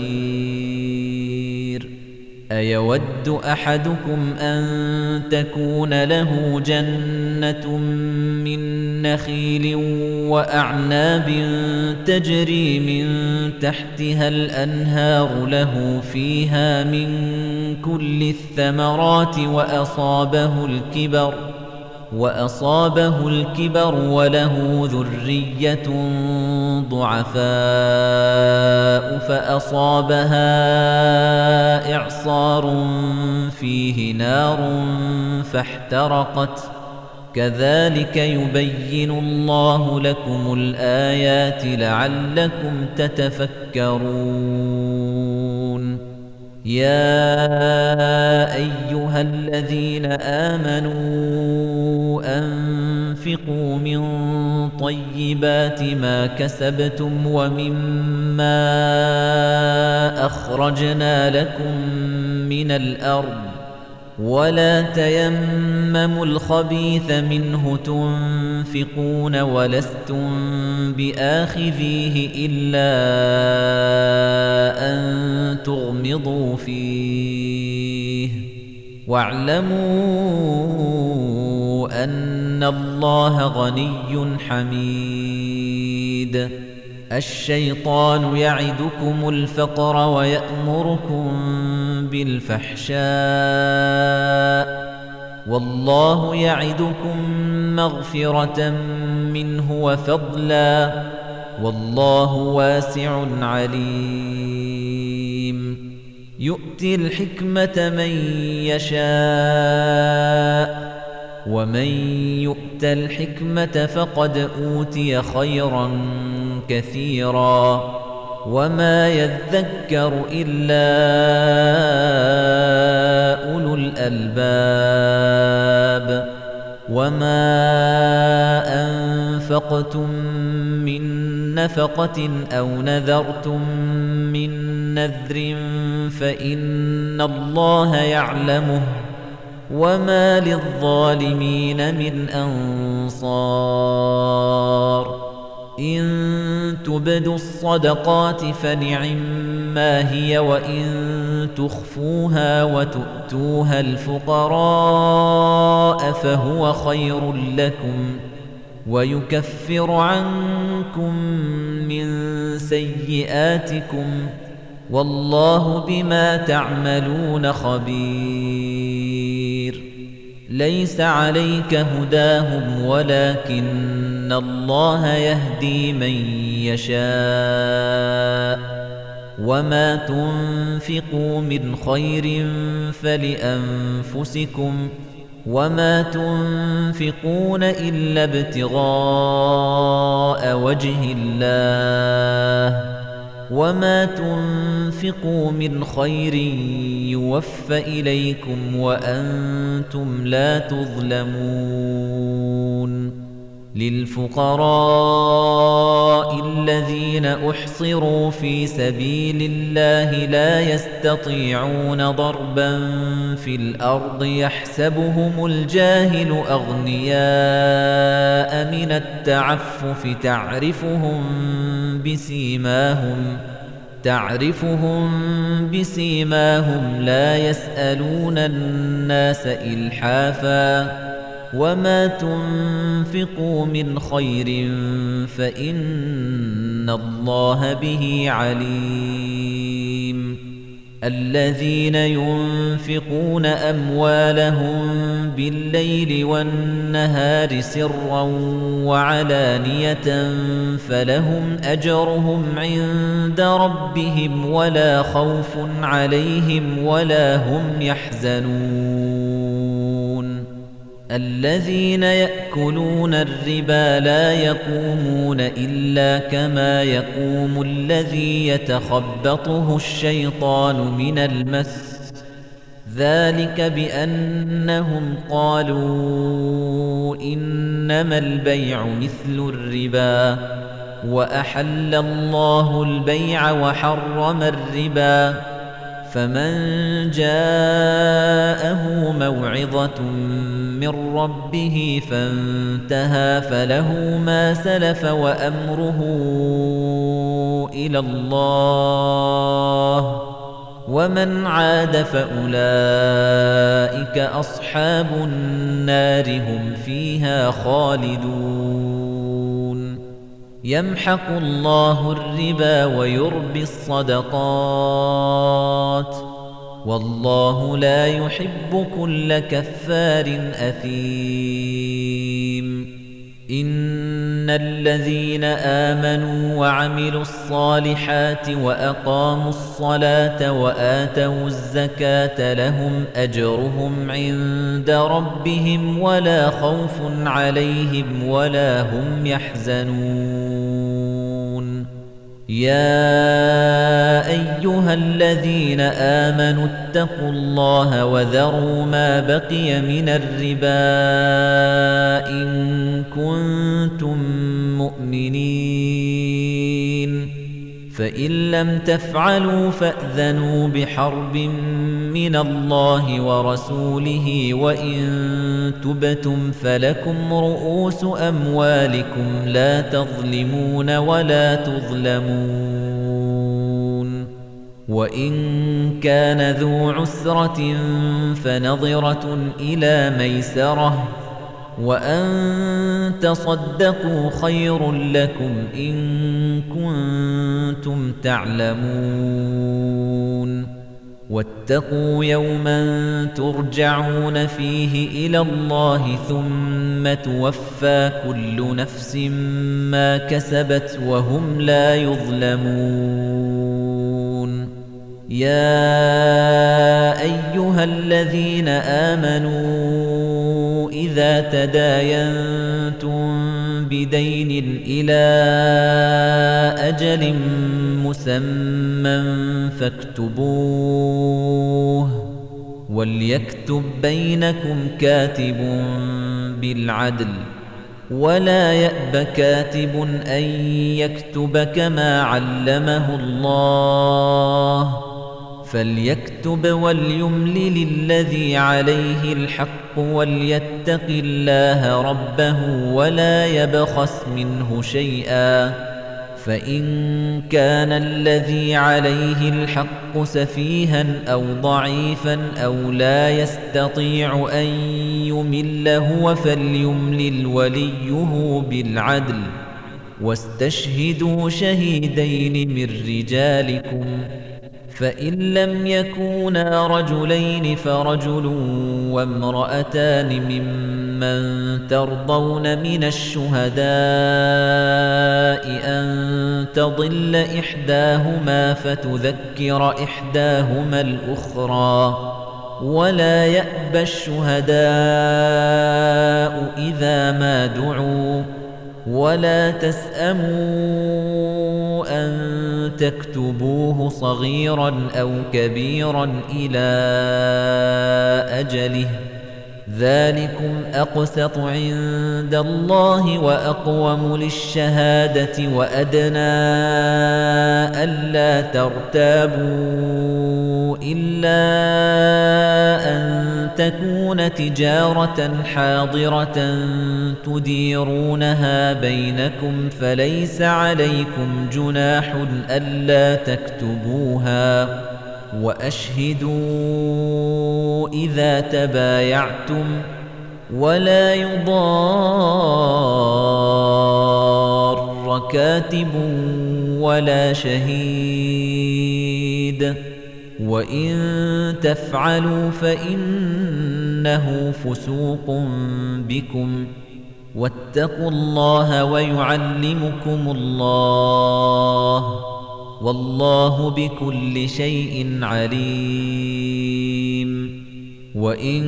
بصير أيود أحدكم أن تكون له جنة من نخيل وأعناب تجري من تحتها الأنهار له فيها من كل الثمرات وأصابه الكبر وله ذرية ضعفاء فأصابها إعصار فيه نار فاحترقت كذلك يبين الله لكم الآيات لعلكم تتفكرون يا أيها الذين آمنوا أنفقوا من طيبات ما كسبتم ومما أخرجنا لكم من الأرض ولا تيمموا الخبيث منه تنفقون ولستم بآخذيه إلا أن تغمضوا فيه واعلموا أن الله غني حميد الشيطان يعدكم الفقر ويأمركم بالفحشاء والله يعدكم مغفرة منه وفضلا والله واسع عليم يؤتي الحكمة من يشاء ومن يؤت الحكمة فقد أوتي خيرا كثيرا وما يذكر إلا أولو الألباب وما أنفقتم من نفقة أو نذرتم من نذر فإن الله يعلمه وما للظالمين من أنصار إن تبدوا الصدقات فنعما هي وإن تخفوها وتؤتوها الفقراء فهو خير لكم ويكفر عنكم من سيئاتكم والله بما تعملون خبير ليس عليك هداهم ولكن الله يهدي من يشاء وما تنفقوا من خير فلأنفسكم وما تنفقون إلا ابتغاء وجه الله وما تنفقوا من خير يوفى إليكم وأنتم لا تظلمون للفقراء الذين أحصروا في سبيل الله لا يستطيعون ضربا في الأرض يحسبهم الجاهل أغنياء من التعفف تعرفهم بسيماهم لا يسألون الناس إلحافا وما تنفقوا من خير فإن الله به عليم الذين ينفقون أموالهم بالليل والنهار سرا وعلانية فلهم أجرهم عند ربهم ولا خوف عليهم ولا هم يحزنون الذين يأكلون الربا لا يقومون إلا كما يقوم الذي يتخبطه الشيطان من المس ذلك بأنهم قالوا إنما البيع مثل الربا وأحل الله البيع وحرم الربا فمن جاءه موعظة من ربه فانتهى فله ما سلف وأمره إلى الله ومن عاد فأولئك أصحاب النار هم فيها خالدون يمحق الله الربا ويربي الصدقات والله لا يحب كل كفار أثيم إن الذين آمنوا وعملوا الصالحات وأقاموا الصلاة وآتوا الزكاة لهم أجرهم عند ربهم ولا خوف عليهم ولا هم يحزنون يا أيها الذين آمنوا اتقوا الله وذروا ما بقي من الربا إن كنتم مؤمنين فإن لم تفعلوا فأذنوا بحرب من الله ورسوله وإن تبتم فلكم رؤوس أموالكم لا تظلمون ولا تظلمون وإن كان ذو عسرة فنظرة إلى ميسرة وأن تصدقوا خير لكم إن كنتم تعلمون واتقوا يوما ترجعون فيه إلى الله ثم توفى كل نفس ما كسبت وهم لا يظلمون يا أيها الذين آمنوا إذا تداينتم بدين إلى أجل مسمى فاكتبوه وليكتب بينكم كاتب بالعدل ولا يأب كاتب أن يكتب كما علمه الله فليكتب وليملل الذي عليه الحق وليتق الله ربه ولا يبخس منه شيئا فإن كان الذي عليه الحق سفيها أو ضعيفا أو لا يستطيع أن يمل هو فليملل وليه بالعدل واستشهدوا شهيدين من رجالكم فإن لم يكونا رجلين فرجل وامرأتان ممن ترضون من الشهداء أن تضل إحداهما فتذكر إحداهما الأخرى ولا يأبى الشهداء إذا ما دعوا ولا تسأموا أن تكتبوه صغيرا أو كبيرا إلى أجله ذلكم أقسط عند الله وأقوم للشهادة وأدنى ألا ترتابوا إلا أن تكون تجارة حاضرة تديرونها بينكم فليس عليكم جناح ألا تكتبوها وأشهدوا إذا تبايعتم ولا يضار كاتب ولا شهيد وإن تفعلوا فإنه فسوق بكم واتقوا الله ويعلمكم الله والله بكل شيء عليم وإن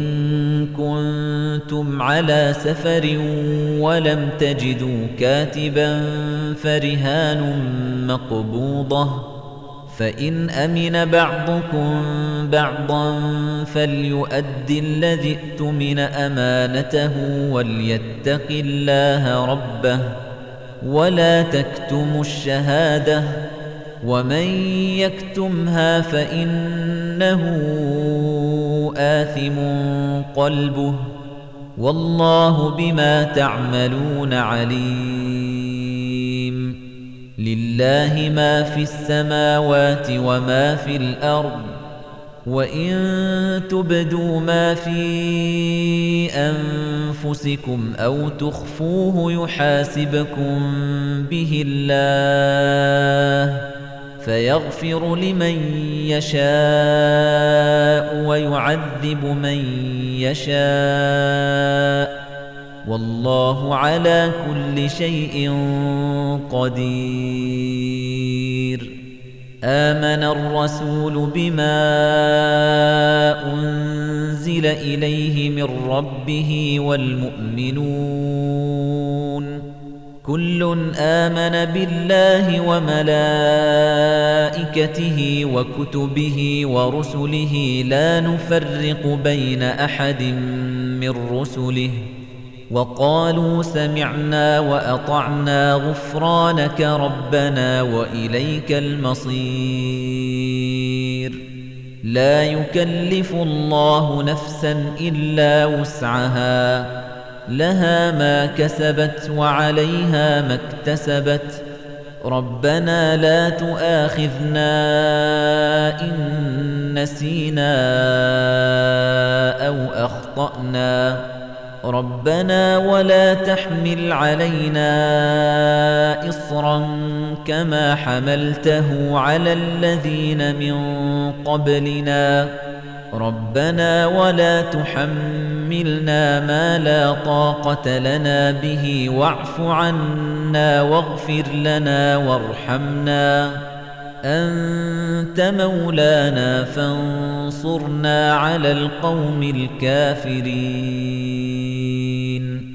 كنتم على سفر ولم تجدوا كاتبا فرهان مقبوضة فإن أمن بعضكم بعضا فليؤد الذي ائتمن أمانته وليتق الله ربه ولا تكتموا الشهادة ومن يكتمها فإنه آثم قلبه والله بما تعملون عليم لله ما في السماوات وما في الأرض وإن تبدوا ما في أنفسكم أو تخفوه يحاسبكم به الله فيغفر لمن يشاء ويعذب من يشاء والله على كل شيء قدير آمن الرسول بما أنزل إليه من ربه والمؤمنون كل آمن بالله وملائكته وكتبه ورسله لا نفرق بين أحد من رسله وقالوا سمعنا وأطعنا غفرانك ربنا وإليك المصير لا يكلف الله نفسا إلا وسعها لها ما كسبت وعليها ما اكتسبت ربنا لا تؤاخذنا إن نسينا أو أخطأنا ربنا ولا تحمل علينا إصرا كما حملته على الذين من قبلنا ربنا ولا تحملنا ما لا طاقة لنا به واعف عنا واغفر لنا وارحمنا أنت مولانا فانصرنا على القوم الكافرين